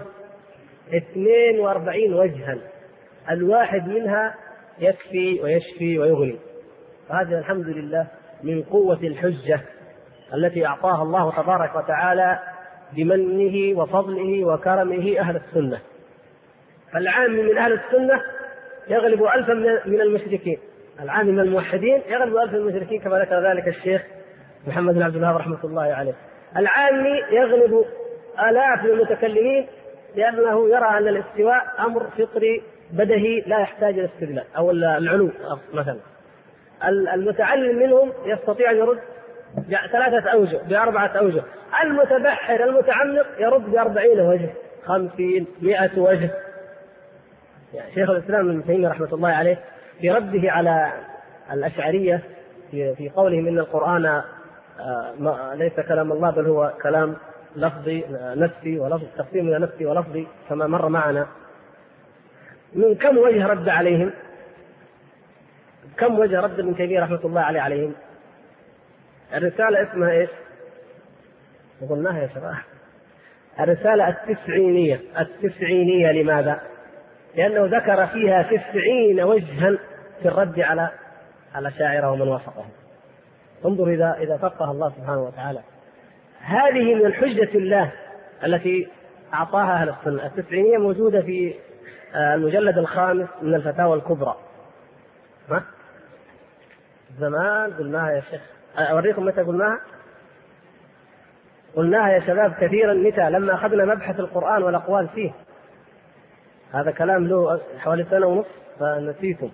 42 وجها، الواحد منها يكفي ويشفي ويغني. وهذا الحمد لله من قوة الحجة التي أعطاها الله تبارك وتعالى بمنه وفضله وكرمه أهل السنة. فالعام من أهل السنة يغلب 1000 من المشركين، العام من الموحدين يغلب 1000 من المشركين كما ذكر ذلك الشيخ محمد بن عبد الوهاب رحمة الله عليه. العامي يغلب 1000 من المتكلمين لأنه يرى أن الاستواء أمر فطري بدهي لا يحتاج إلى استدلال، أو العلو مثلا. المتعلم منهم يستطيع أن يرد 3 أوجه ب4 أوجه، المتبحر المتعمق يرد ب40 وجه 50 100 وجه. يعني شيخ الإسلام ابن تيمية رحمة الله عليه في رده على الأشعرية في قولهم إن القرآن ليس كلام الله بل هو كلام لفظي نفسي ولفظ تقسيم إلى نفسي ولفظي كما مر معنا، من كم وجه رد عليهم؟ كم وجه رد ابن تيمية رحمة الله عليهم؟ الرسالة اسمها ايش؟ قلناها يا شباب، الرسالة التسعينية. لماذا؟ لأنه ذكر فيها 90 وجها في الرد على الأشاعرة ومن وافقهم. انظر إذا فقه الله سبحانه وتعالى. هذه من حجة الله التي أعطاها أهل السنة. التسعينية موجودة في المجلد 5 من الفتاوى الكبرى. زمان قلناها يا شيخ، أوريكم متى قلناها؟ قلناها يا شباب كثيرا. متى؟ لما أخذنا مبحث القرآن والأقوال فيه. هذا كلام له حوالي 1.5 سنة فنسيتم.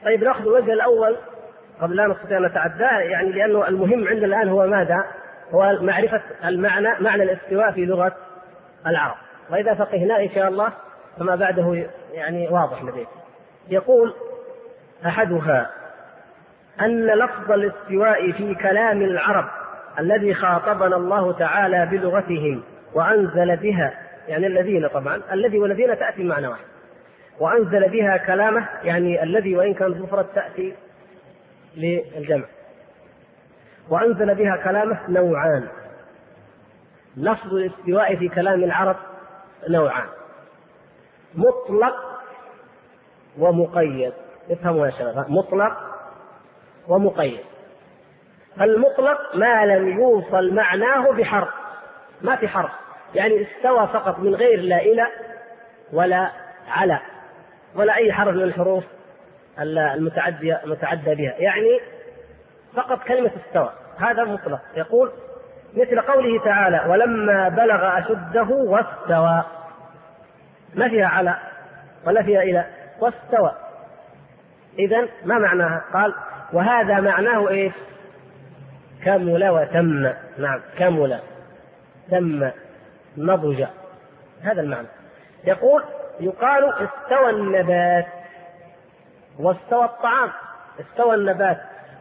طيب ناخذ الوجه الأول قبل لا نستطيع أن نتعداه، يعني لأنه المهم عندنا الآن هو ماذا؟ هو معرفة معنى الاستواء في لغة العرب، وإذا فقهناه إن شاء الله فما بعده يعني واضح لديك. يقول أحدها أن لفظ الاستواء في كلام العرب الذي خاطبنا الله تعالى بلغتهم وأنزل بها، يعني الذين طبعا الذي والذين تأتي معنى واحد، وأنزل بها كلامه، يعني الذي وإن كان مفرد تأتي للجمع، وأنزل بها كلامه نوعان. لفظ الاستواء في كلام العرب نوعان، مطلق ومقيد. افهموا يا شباب، مطلق ومقيد. المطلق ما لم يوصل معناه بحرف، ما في حرف، يعني استوى فقط من غير لا إلى ولا على ولا أي حرف من الحروف المتعدى بها، يعني فقط كلمة استوى، هذا مطلق. يقول مثل قوله تعالى ولما بلغ أشده واستوى، ما فيها على ولا فيها إلى، واستوى. إذن ما معناها؟ قال وهذا معناه إيش؟ كمل وتم. نعم، كمل تم نضج، هذا المعنى. يقول يقال استوى النبات واستوى الطعام. استوى النبات،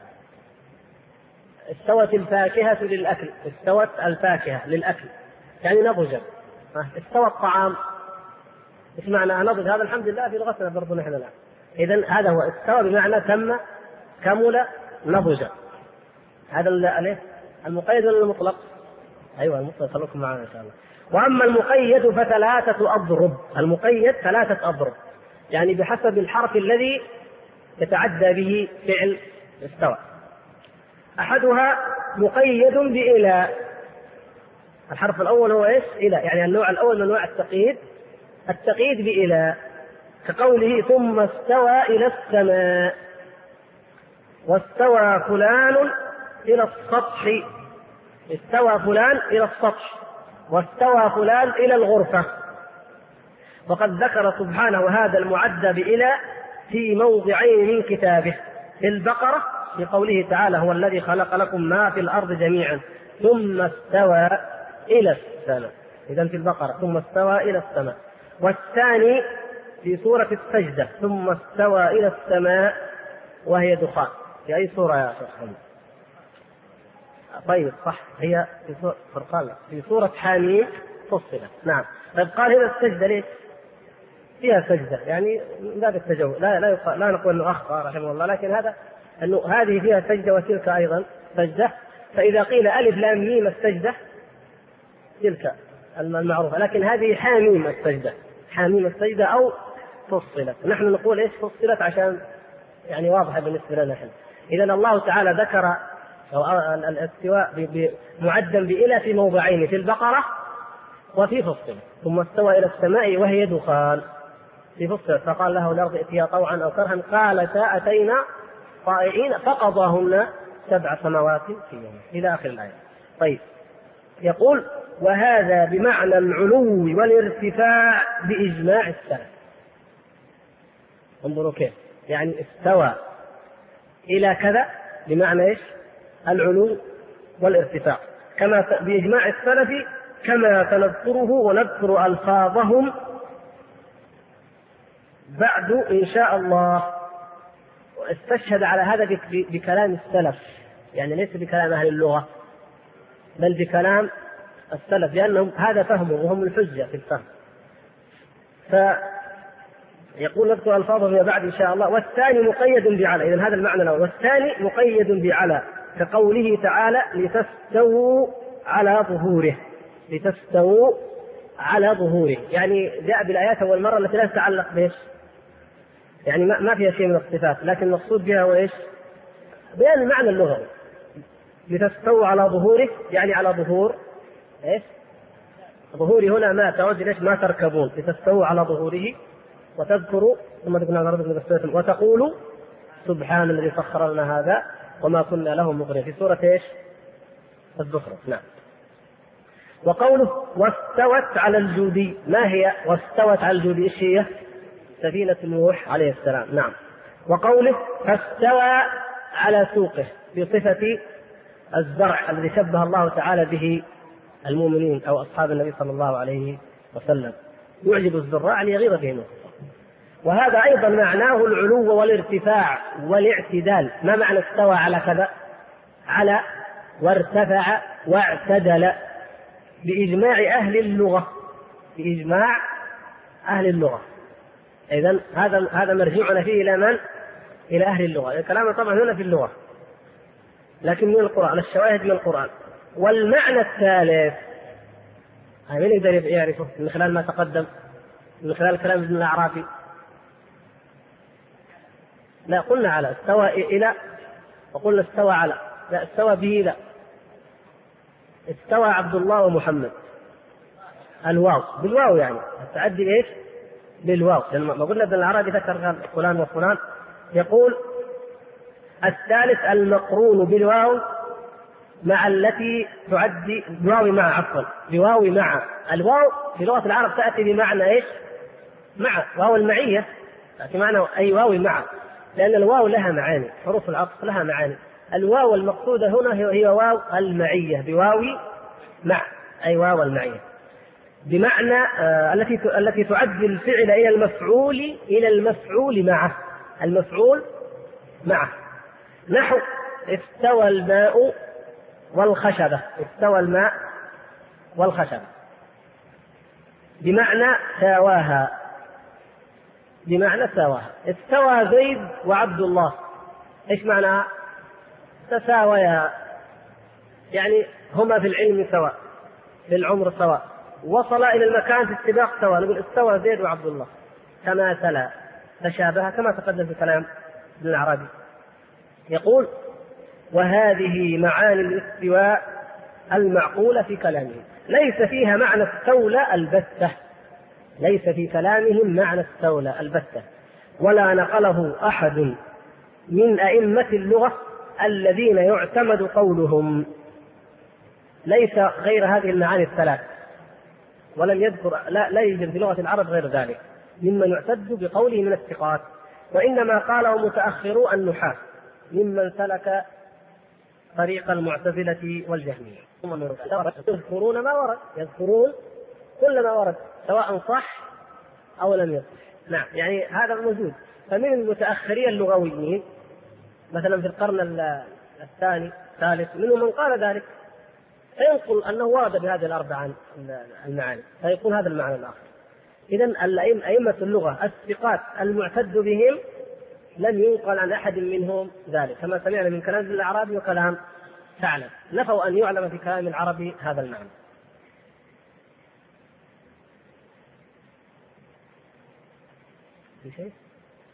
استوت الفاكهة للأكل، استوت الفاكهة للأكل يعني نضجا. استوى الطعام، ايش معنى نضج؟ هذا الحمد لله في لغتنا برضو نحن الآن. إذن هذا هو استوى بمعنى تم كمل نضجا. هذا المقيد ولا المطلق؟ أيوة المطلق، خلوكم معنا إن شاء الله. وأما المقيد فثلاثة أضرب. المقيد ثلاثة أضرب، يعني بحسب الحرف الذي يتعدى به فعل استوى. أحدها مقيد بإلى. الحرف الأول هو إيش؟ إلى، يعني النوع الأول من أنواع التقييد، التقييد بإلى، كقوله ثم استوى إلى السماء، واستوى فلان إلى السطح. استوى فلان إلى السطح، واستوى فلان إلى الغرفة. وقد ذكر سبحانه هذا المعدى بإلى في موضعين من كتابه، في البقرة في قوله تعالى هو الذي خلق لكم ما في الأرض جميعا ثم استوى إلى السماء. إذن في البقرة ثم استوى إلى السماء. والثاني في سورة السجدة ثم استوى إلى السماء وهي دخان. في أي سورة يا شيخ محمد؟ طيب صح، هي في سورة فرقان، في سورة حميم فصلت. نعم. طيب قال هنا السجدة ليش؟ فيها سجدة، يعني من باب التجاوز، لا نقول انه اخطا رحمه الله، لكن هذا انه هذه فيها سجدة وتلك ايضا سجدة. فاذا قيل الف لام ميم السجدة تلك المعروفة، لكن هذه حاميم السجدة، حاميم السجدة او فصلت. نحن نقول ايش فصلت عشان يعني واضحة بالنسبة لنا نحن. اذا الله تعالى ذكر الاستواء معدا بإلى في موضعين، في البقرة وفي فصل. ثم استوى إلى السماء وهي دخان في فصل، فقال له الأرض ائتيا طوعا أو كرها قالتا أتينا طائعين فقضاهن 7 سماوات في يوم، إلى آخر الآية. طيب يقول وهذا بمعنى العلو والارتفاع بإجماع السلف. انظروا كيف، يعني استوى إلى كذا بمعنى إيش؟ العلو والارتفاع، كما بإجماع السلف كما سنذكره ونذكر ألفاظهم بعد إن شاء الله. واستشهد على هذا بكلام السلف، يعني ليس بكلام أهل اللغة بل بكلام السلف، لأنهم هذا فهمهم وهم الحجة في الفهم. فيقول نذكر ألفاظهم بعد إن شاء الله. والثاني مقيد بعلى، إذن هذا المعنى الأول. والثاني مقيد بعلى كقوله تعالى لتستووا على ظهوره، لتستووا على ظهوره، يعني جاء بالآيات أول مرة التي لا تتعلق بإيش؟ يعني ما فيها شيء من الصفات، لكن المقصود بها هو إيش؟ بيان المعنى اللغوي. لتستووا على ظهوره يعني على ظهور إيش؟ ظهوري هنا ما تعود إيش؟ ما تركبون. لتستووا على ظهوره وتذكروا ثم تذكروا وتقولوا سبحان الذي سخر لنا هذا وما كنا له مقرنين، في سورة إيش؟ الزخرف. نعم. وقوله واستوت على الجودي، ما هي واستوت على الجودي؟ إيش هي؟ سفينة نوح عليه السلام. نعم. وقوله فاستوى على سوقه بصفة الزرع الذي شبه الله تعالى به المؤمنين أو أصحاب النبي صلى الله عليه وسلم، يعجب الزراع ليغيظ بهم. وهذا أيضا معناه العلو والارتفاع والاعتدال. ما معنى استوى على كذا؟ على وارتفع واعتدل بإجماع أهل اللغة، بإجماع أهل اللغة. إذن هذا مرجعنا فيه إلى من؟ إلى أهل اللغة. الكلام طبعا هنا في اللغة لكن من القرآن، الشواهد من القرآن. والمعنى الثالث من يقدر يعرفه من خلال ما تقدم، من خلال كلام ابن الأعرابي؟ لا، قلنا على استوى إلى، وقلنا استوى على، لا استوى به، لا استوى عبد الله ومحمد. الواو بالواو يعني التعدي ايش؟ بالواو. لما قلنا ابن العربي ذكر فلان وفلان، يقول الثالث المقرون بالواو مع التي تعدي بواو مع، عفوا بواو مع. الواو في لغة العرب تأتي بمعنى ايش؟ مع، واو المعية تأتي معنى أي واو مع، لأن الواو لها معاني، حروف العطف لها معاني. الواو المقصودة هنا هي واو المعية، بواو مع، أي واو المعية، بمعنى التي تعدي الفعل إلى المفعول معه، المفعول معه. نحو استوى الماء والخشبة، استوى الماء والخشبة بمعنى ساواها، بمعنى ساواها. استوى زيد وعبد الله، ايش معناها؟ تساويا، يعني هما في العلم سواء، في العمر سواء، وصل إلى المكان في السباق سواء. نقول استوى زيد وعبد الله، تماثلا، تشابه، كما تقدم في كلام ابن العربي. يقول وهذه معاني الاستواء المعقولة في كلامه، ليس فيها معنى استولى البتة، ليس في كلامهم معنى استولى البتة، ولا نقله أحد من أئمة اللغة الذين يعتمد قولهم، ليس غير هذه المعاني الثلاث، ولم يذكر، لا يوجد في لغة العرب غير ذلك ممن يعتد بقوله من الثقات، وإنما قاله متأخرو النحاة ممن سلك طريق المعتزلة والجهمية. يذكرون ما ورد، يذكرون كل ما ورد سواء صح أو لم يصح. نعم، يعني هذا موجود. فمن المتأخرين اللغويين مثلا في القرن الثاني الثالث منهم من قال ذلك، فينقل أنه ورد بهذه الأربع المعاني، فيكون هذا المعنى الآخر. إذن أئمة اللغة الثقات المعتد بهم لم ينقل عن أحد منهم ذلك، كما سمعنا من كلام ابن الأعرابي وكلام ثعلب، نفوا أن يعلم في كلام العربي هذا المعنى. في شيء؟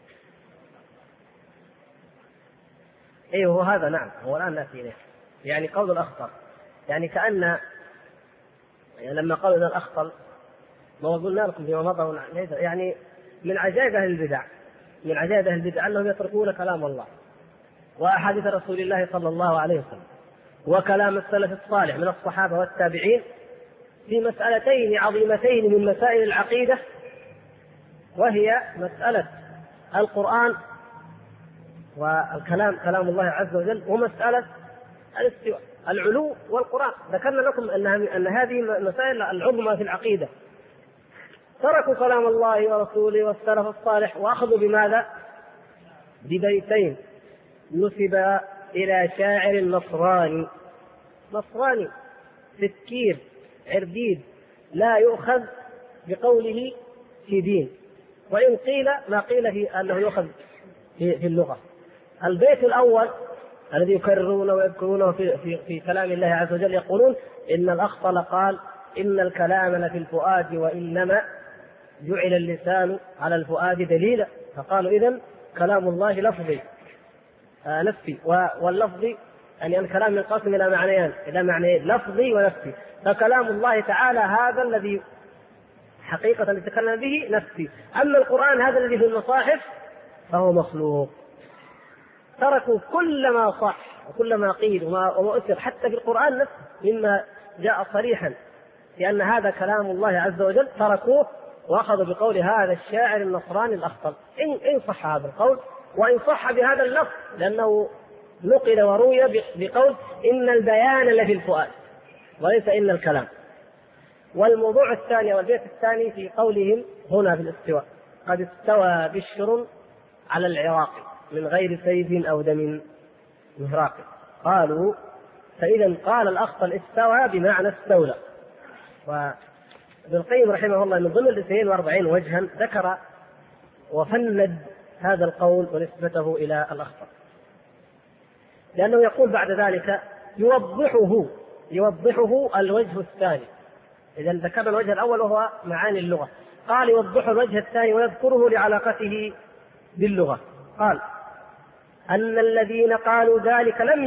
هو هذا. نعم، هو الآن نأتي إليه. يعني قول الأخطل، يعني كأن لما قالوا ذا الأخطل ما قلنا لكم فيما مضى، يعني من عجائب أهل البدع، من عجائب أهل البدع أنهم يتركون كلام الله وأحاديث رسول الله صلى الله عليه وسلم وكلام السلف الصالح من الصحابة والتابعين في مسألتين عظيمتين من مسائل العقيدة، وهي مسألة القرآن والكلام، كلام الله عز وجل، ومسألة الاستواء، العلو والقرآن. ذكرنا لكم أن هذه مسائل العظمى في العقيدة. تركوا كلام الله ورسوله والسلف الصالح وأخذوا بماذا؟ ببيتين نسب إلى شاعر نصراني تفكير عربيد، لا يؤخذ بقوله في دين، وإن قيل ما قيل في أنه يؤخذ في اللغة. البيت الأول الذي يكررونه ويذكرونه في كلام الله عز وجل، يقولون إن الأخطل قال إن الكلام لفي الفؤاد وإنما جعل اللسان على الفؤاد دليلا، فقالوا إذن كلام الله لفظي نفسي، واللفظي يعني الكلام ينقسم إلى معنيان، إلى معنى لفظي ونفسي، فكلام الله تعالى هذا الذي حقيقة يتكلم به نفسي، أما القرآن هذا الذي في المصاحف فهو مخلوق. تركوا كل ما صح وكل ما قيل وما أثر حتى في القرآن نفسه مما جاء صريحا لأن هذا كلام الله عز وجل، تركوه وأخذوا بقول هذا الشاعر النصراني الأخطل، إن صح هذا القول، وإن صح بهذا اللفظ، لأنه نقل وروي بقول إن البيان لفي الفؤاد وليس إن الكلام. والموضوع الثاني والبيت الثاني في قولهم هنا في الاستواء: قد استوى بشر على العراق من غير سيف أو دم مهراق. قالوا فإذا قال الأخطل استوى بمعنى استولى. وابن القيم رحمه الله من ضمن 42 وجها ذكر وفند هذا القول ونسبته إلى الأخطل، لأنه يقول بعد ذلك يوضحه الوجه الثاني. إذا ذكرنا الوجه الأول وهو معاني اللغة، قال يوضح الوجه الثاني ويذكره لعلاقته باللغة. قال أن الذين قالوا ذلك لم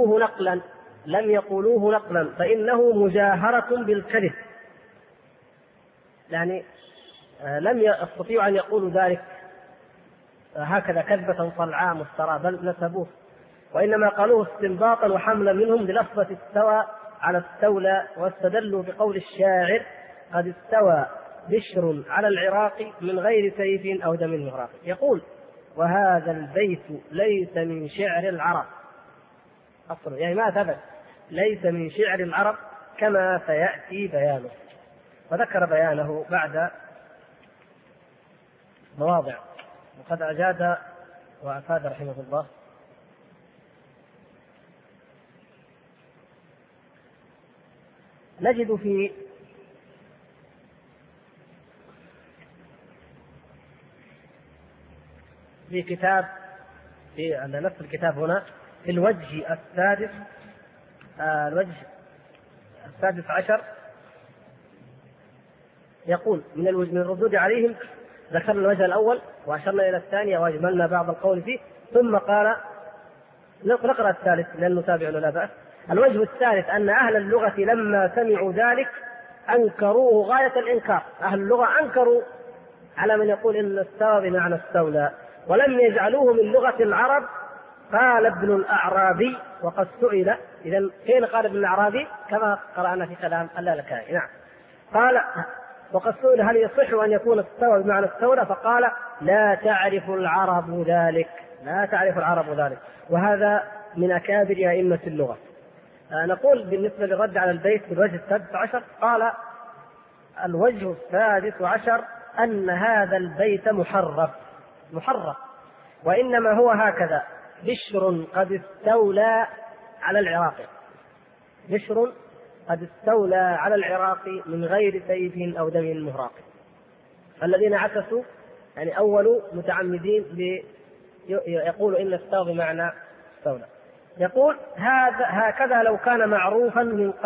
يقولوه نقلا فإنه مجاهرة بالكذب، يعني لم يستطيعوا أن يقولوا ذلك هكذا كذبة صلعاء مفترى، بل نسبوه، وإنما قالوه استنباطا وحملا منهم للفظة استوى على استولى، واستدلوا بقول الشاعر: قد استوى بشر على العراق من غير سيف أو دم مهراق. يقول: وهذا البيت ليس من شعر العرب أصلا، يعني ما ثبت، ليس من شعر العرب كما سيأتي بيانه. وذكر بيانه بعد مواضع، وقد أجاد وأفاد رحمه الله. نجد في كتاب في نفس الكتاب هنا في الوجه السادس عشر يقول: من الردود عليهم ذكرنا الوجه الأول وأشرنا إلى الثاني وأجملنا بعض القول فيه، ثم قال نقرأ الثالث لأنه تابع لا بأس. الوجه الثالث أن أهل اللغة لما سمعوا ذلك أنكروه غاية الإنكار. أهل اللغة أنكروا على من يقول إن استوى بمعنى استولى، ولم يجعلوه من لغة العرب. قال ابن الأعرابي وقد سئل، إذن حين قال ابن الأعرابي كما قرأنا في كلام اللالكائي، نعم، قال وقد سئل هل يصح أن يكون استوى بمعنى استولى، فقال: لا تعرف العرب ذلك. وهذا من أكابر أئمة اللغة. نقول بالنسبة للرد على البيت بالوجه السادس عشر، قال الوجه السادس عشر أن هذا البيت محرف، وإنما هو هكذا: بشر قد استولى على العراق من غير سيف أو دم مهراق. الذين عكسوا يعني أول متعمدين يقول إن استوى بمعنى استولى. يقول هكذا لو كان معروفا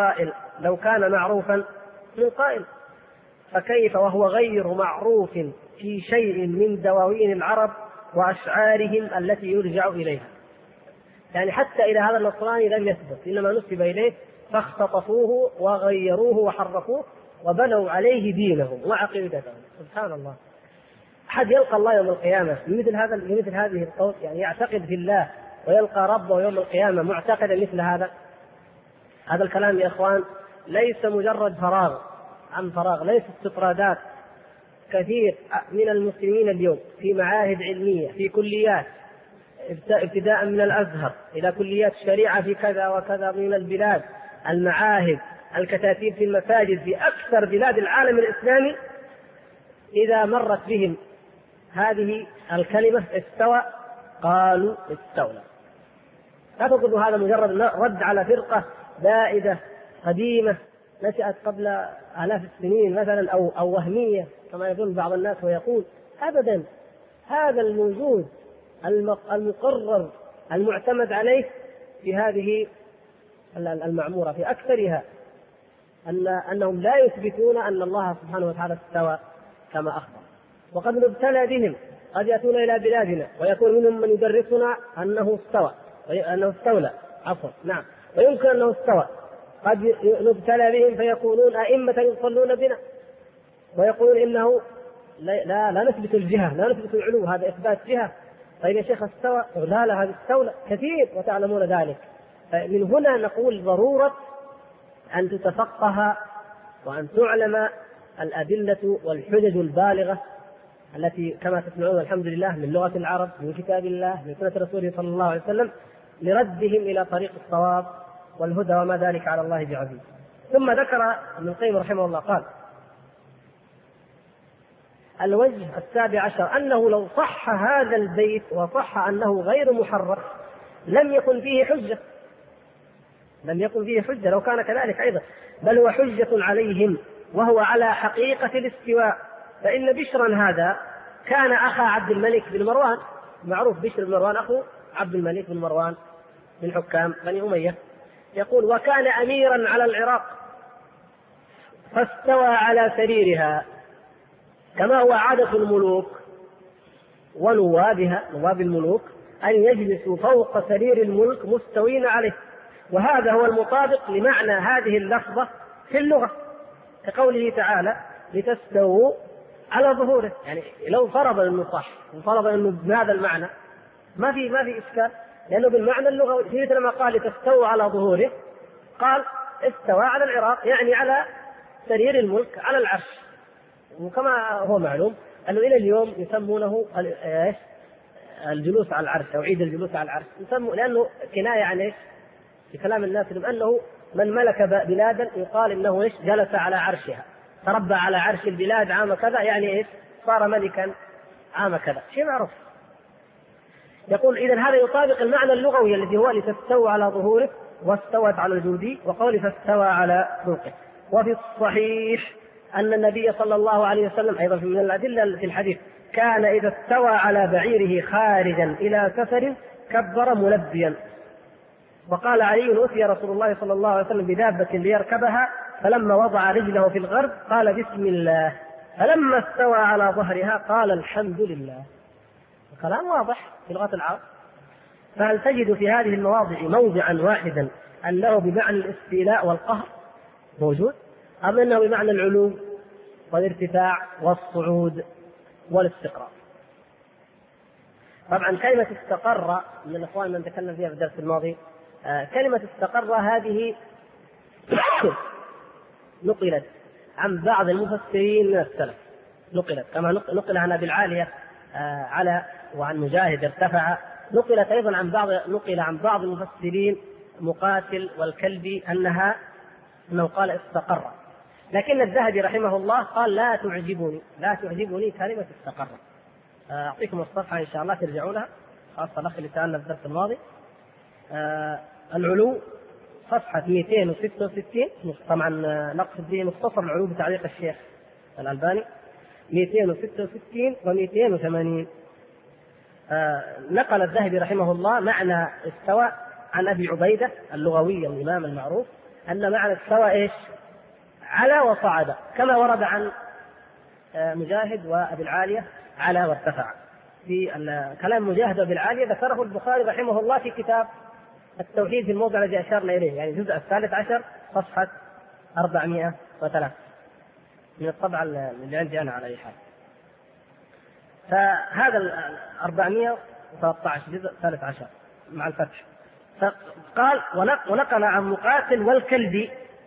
من قائل، فكيف وهو غير معروف في شيء من دواوين العرب وأشعارهم التي يرجع إليها. يعني حتى إلى هذا النصراني لم يثبت، إنما نسب إليه فاختطفوه وغيروه وحرفوه وبنوا عليه دينهم وعقيدتهم. سبحان الله. أحد يلقى الله يوم القيامة بمثل هذه القول، يعني يعتقد في الله ويلقى ربه يوم القيامة معتقدا مثل هذا الكلام يا إخوان ليس مجرد فراغ، ليس استطرادات. كثير من المسلمين اليوم في معاهد علمية، في كليات، ابتداء من الأزهر إلى كليات الشريعة في كذا وكذا من البلاد، المعاهد، الكتاتيب في المساجد في أكثر بلاد العالم الإسلامي، إذا مرت بهم هذه الكلمة استوى قالوا استولى. لا تقولوا هذا مجرد رد على فرقة بائدة قديمة نشأت قبل آلاف السنين مثلا أو وهمية كما يظن بعض الناس ويقول. أبدا، هذا الموجود المقرر المعتمد عليه في هذه المعمورة في أكثرها أنهم لا يثبتون أن الله سبحانه وتعالى استوى كما أخبر. وقد نبتلى بهم، قد يأتون إلى بلادنا ويكون منهم من يدرسنا أنه استولى نعم، ويمكن أنه استوى. قد نبتلى بهم فيكونون أئمة يصلون بنا ويقولون إنه لا نثبت الجهة، لا نثبت العلو، هذا إثبات جهة. طيب يا شيخ استوى؟ لا هذا استولى كثير وتعلمون ذلك. من هنا نقول ضرورة أن تتفقه وأن تعلم الأدلة والحجج البالغة التي كما تسمعون الحمد لله من لغة العرب، من كتاب الله، من سنة رسوله صلى الله عليه وسلم، لردهم إلى طريق الصواب والهدى وما ذلك على الله بعزيز. ثم ذكر ابن القيم رحمه الله قال: الوجه 17 أنه لو صح هذا البيت وصح أنه غير محرف لم يكن فيه حجة، لم يكن فيه حجة لو كان كذلك أيضا، بل هو حجة عليهم، وهو على حقيقة الاستواء. فإن بشرا هذا كان أخا عبد الملك بن مروان، معروف بشر بن مروان أخو عبد الملك بن مروان من حكام بني أمية، يقول: وكان أميرا على العراق فاستوى على سريرها، كما هو عادة الملوك ونوابها، نواب الملوك، أن يجلسوا فوق سرير الملك مستوين عليه. وهذا هو المطابق لمعنى هذه اللفظة في اللغة، كقوله تعالى: لتستووا على ظهوره. يعني لو فرض انه صح وفرض انه بهذا المعنى ما في اشكال، لانه بالمعنى اللغوي. مثل ما قال لتستووا على ظهوره، قال استوى على العراق، يعني على سرير الملك على العرش. وكما هو معلوم انه الى اليوم يسمونه الجلوس على العرش او عيد الجلوس على العرش، يسمى لانه كنايه عن ايش؟ في كلام الناس انه من ملك بلادا يقال انه ايش؟ جلس على عرشها، تربى على عرش البلاد عام كذا، يعني ايش؟ صار ملكا عام كذا، شيء معروف. يقول: اذا هذا يطابق المعنى اللغوي الذي هو لتستوى على ظهوره واستوت على الجودي، وقول فاستوى على سوقه. وفي الصحيح أن النبي صلى الله عليه وسلم أيضا من الأدلة في الحديث كان إذا استوى على بعيره خارجا إلى سفر كبر ملبيا. وقال علي: أتي رسول الله صلى الله عليه وسلم بدابة ليركبها، فلما وضع رجله في الغرب قال: بسم الله، فلما استوى على ظهرها قال: الحمد لله. الكلام واضح في لغة العرب. فهل تجد في هذه المواضع موضعا واحدا أنه بمعنى الاستيلاء والقهر موجود، أم أنه بمعنى العلو والارتفاع والصعود والاستقرار؟ طبعا كلمة استقر من الأخوان من تكلم فيها في الدرس الماضي، كلمة استقر هذه نقلت عن بعض المفسرين من السلف، نقلت كما نقل عن أبي العالية على، وعن مجاهد ارتفع، نقل عن بعض المفسرين مقاتل والكلبي أنه قال استقر. لكن الذهبي رحمه الله قال: لا تعجبني كلمة استقر. أعطيكم الصفحة إن شاء الله ترجعوا لها، خاصة الأخ اللي سألنا في الدرس الماضي. العلو صفحة 266، طبعا نقصد به مختصر العلو بتعليق الشيخ الألباني، 266 و280. نقل الذهبي رحمه الله معنى استوى عن أبي عبيدة اللغوي الإمام المعروف، أن معنى استوى إيش؟ على وصعد، كما ورد عن مجاهد وأبي العالية على وارتفع. في كلام مجاهد وأبي العالية ذكره البخاري رحمه الله في كتاب التوحيد في الموضع الذي أشرنا إليه، يعني الجزء 13 صفحة 403 من الطبعة اللي عندي أنا على أي حال. فهذا 413 جزء 13 مع الفتح. فقال: ونقل عن مقاتل والكلبي.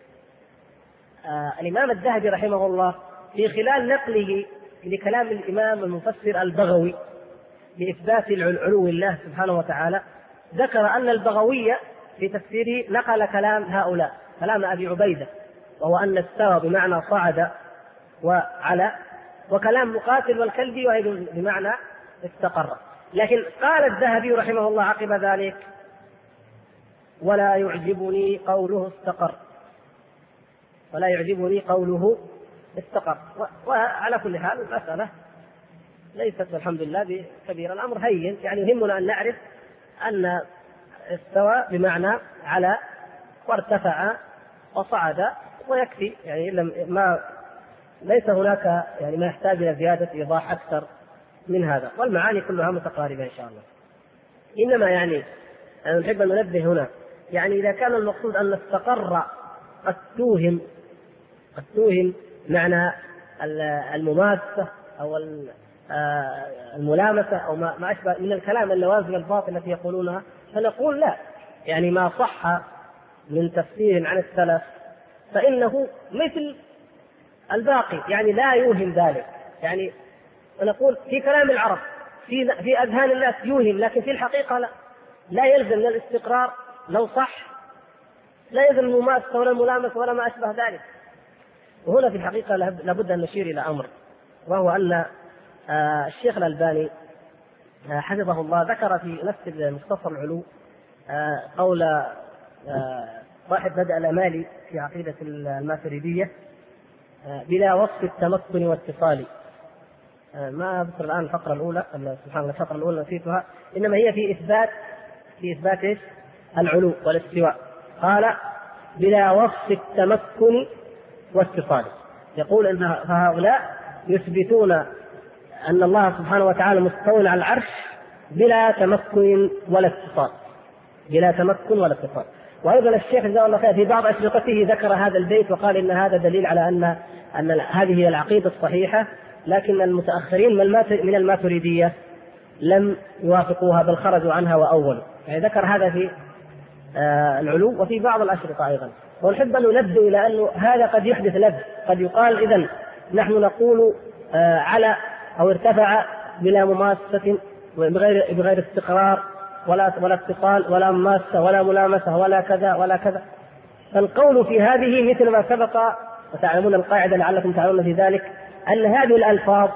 الإمام الذهبي رحمه الله في خلال نقله لكلام الإمام المفسر البغوي لإثبات العلو الله سبحانه وتعالى، ذكر أن البغوي في تفسيره نقل كلام هؤلاء، كلام أبي عبيدة، وهو أن استوى بمعنى صعد وعلى، وكلام مقاتل والكلبي وأيضا بمعنى استقر. لكن قال الذهبي رحمه الله عقب ذلك: ولا يعجبني قوله استقر، ولا يعجبني قوله استقر. وعلى كل حال المسألة ليست الحمد لله بكبير، الأمر هين، يعني يهمنا أن نعرف أن استوى بمعنى على وارتفع وصعد ويكفي، يعني ليس هناك يعني ما يحتاج إلى زيادة إيضاح أكثر من هذا، والمعاني كلها متقاربة إن شاء الله. إنما يعني أنا نحب أن ننبه هنا، يعني إذا كان المقصود أن استقر قد توهم معنى المماسة أو الملامسة أو ما أشبه من الكلام اللوازم الباطل التي يقولونها، فنقول لا، يعني ما صح من تفسير عن السلف فإنه مثل الباقي، يعني لا يوهم ذلك. يعني ونقول في كلام العرب في أذهان الناس يوهم، لكن في الحقيقة لا يلزم من الاستقرار لو صح، لا يلزم المماسة ولا الملامسة ولا ما أشبه ذلك. وهنا في الحقيقة لابد أن نشير إلى أمر، وهو أن الشيخ الألباني حفظه الله ذكر في نفس مختصر العلو قول صاحب بدء الأمالي في عقيدة الماتريدية بلا وصف التمكن واتصال. ما أذكر الآن الفقرة الأولى، سبحان الله الفقرة الأولى نسيتها، إنما هي في إثبات العلو والاستواء. قال بلا وصف التمكن واتصال. يقول إن هؤلاء يثبتون أن الله سبحانه وتعالى مستوى على العرش بلا تمكن ولا اتصال، بلا تمكن ولا اتصال. وأيضا الشيخ جزاه الله خير في بعض أشرطته ذكر هذا البيت وقال إن هذا دليل على أن هذه هي العقيدة الصحيحة، لكن المتأخرين من الماتريدية لم يوافقوها بل خرجوا عنها وأولوا. يعني ذكر هذا في العلو وفي بعض الأشرطة أيضا. ونحب أن ننبه إلى أنه هذا قد يحدث لبس، قد يقال إذن نحن نقول على أو ارتفع بلا مماسة بغير استقرار ولا اتصال ولا مماسة ولا ملامسة ولا كذا ولا كذا. فالقول في هذه مثل ما سبق وتعلمون القاعدة لعلكم تعلمون في ذلك، أن هذه الألفاظ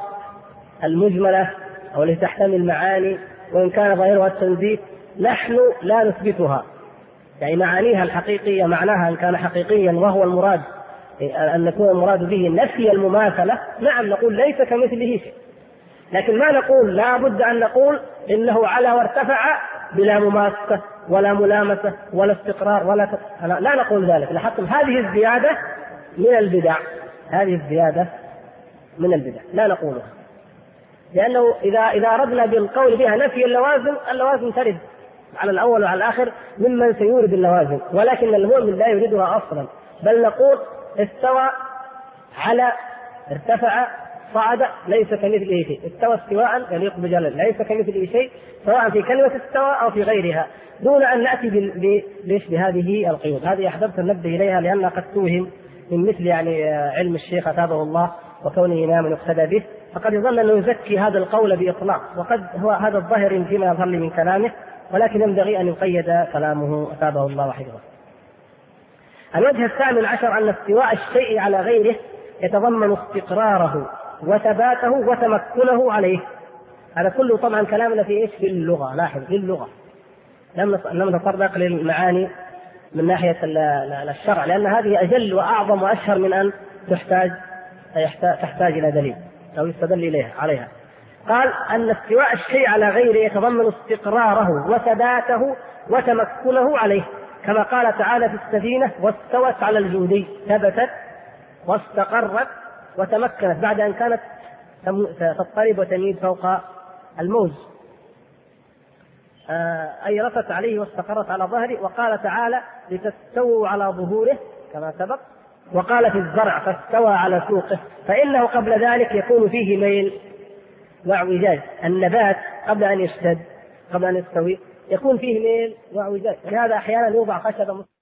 المجملة أو التي تحتمل معاني وإن كان ظاهرها التنزيه نحن لا نثبتها، يعني معانيها الحقيقية معناها إن كان حقيقيا وهو المراد أن يكون المراد به نفي المماثلة، نعم نقول ليس كمثله شيء، لكن ما نقول لا بد أن نقول إنه على وارتفع بلا مماسة ولا ملامسة ولا استقرار لا نقول ذلك، لحتى هذه الزيادة من البدع، هذه الزيادة من البدع لا نقولها، لأنه إذا أردنا بالقول بها نفي اللوازم ترد على الأول وعلى الآخر ممن سيورد اللوازم، ولكن المؤمن لا يريدها أصلا، بل نقول استوى على ارتفع صعد ليس كمثله شيء، استوى استواء يليق بجلاله ليس كمثله شيء، سواء في كلمة استوى أو في غيرها، دون أن نأتي بهذه القيود. هذه أحببت النبه إليها لأنها قد توهم من مثل يعني علم الشيخ أثابه الله وكونه إماما يقتدى به، فقد يظن أنه يزكي هذا القول بإطلاق، وقد هو هذا الظاهر فيما يظهر لي من كلامه، ولكن ينبغي أن يقيد كلامه أثابه الله وحفظه. الوجه الثامن عشر أن استواء الشيء على غيره يتضمن استقراره وثباته وتمكنه عليه. هذا كله طبعا كلامنا في ايش؟ في اللغة. لاحظ في اللغة لم نتطرق للمعاني من ناحية الشرع، لأن هذه أجل وأعظم وأشهر من أن تحتاج إلى دليل أو يستدل عليها. قال أن استواء الشيء على غيره يتضمن استقراره وثباته وتمكنه عليه، كما قال تعالى في السفينة واستوت على الجودي، ثبتت واستقرت وتمكنت بعد أن كانت تضطرب وتميل فوق الموج، أي رست عليه واستقرت على ظهره. وقال تعالى لتستووا على ظهوره كما سبق. وقال في الزرع فاستوى على سوقه، فإنه قبل ذلك يكون فيه ميل واعوجاج. النبات قبل أن يشتد قبل أن يستوي يكون فيه ميل واعوجاج، لهذا أحيانا يوضع خشبة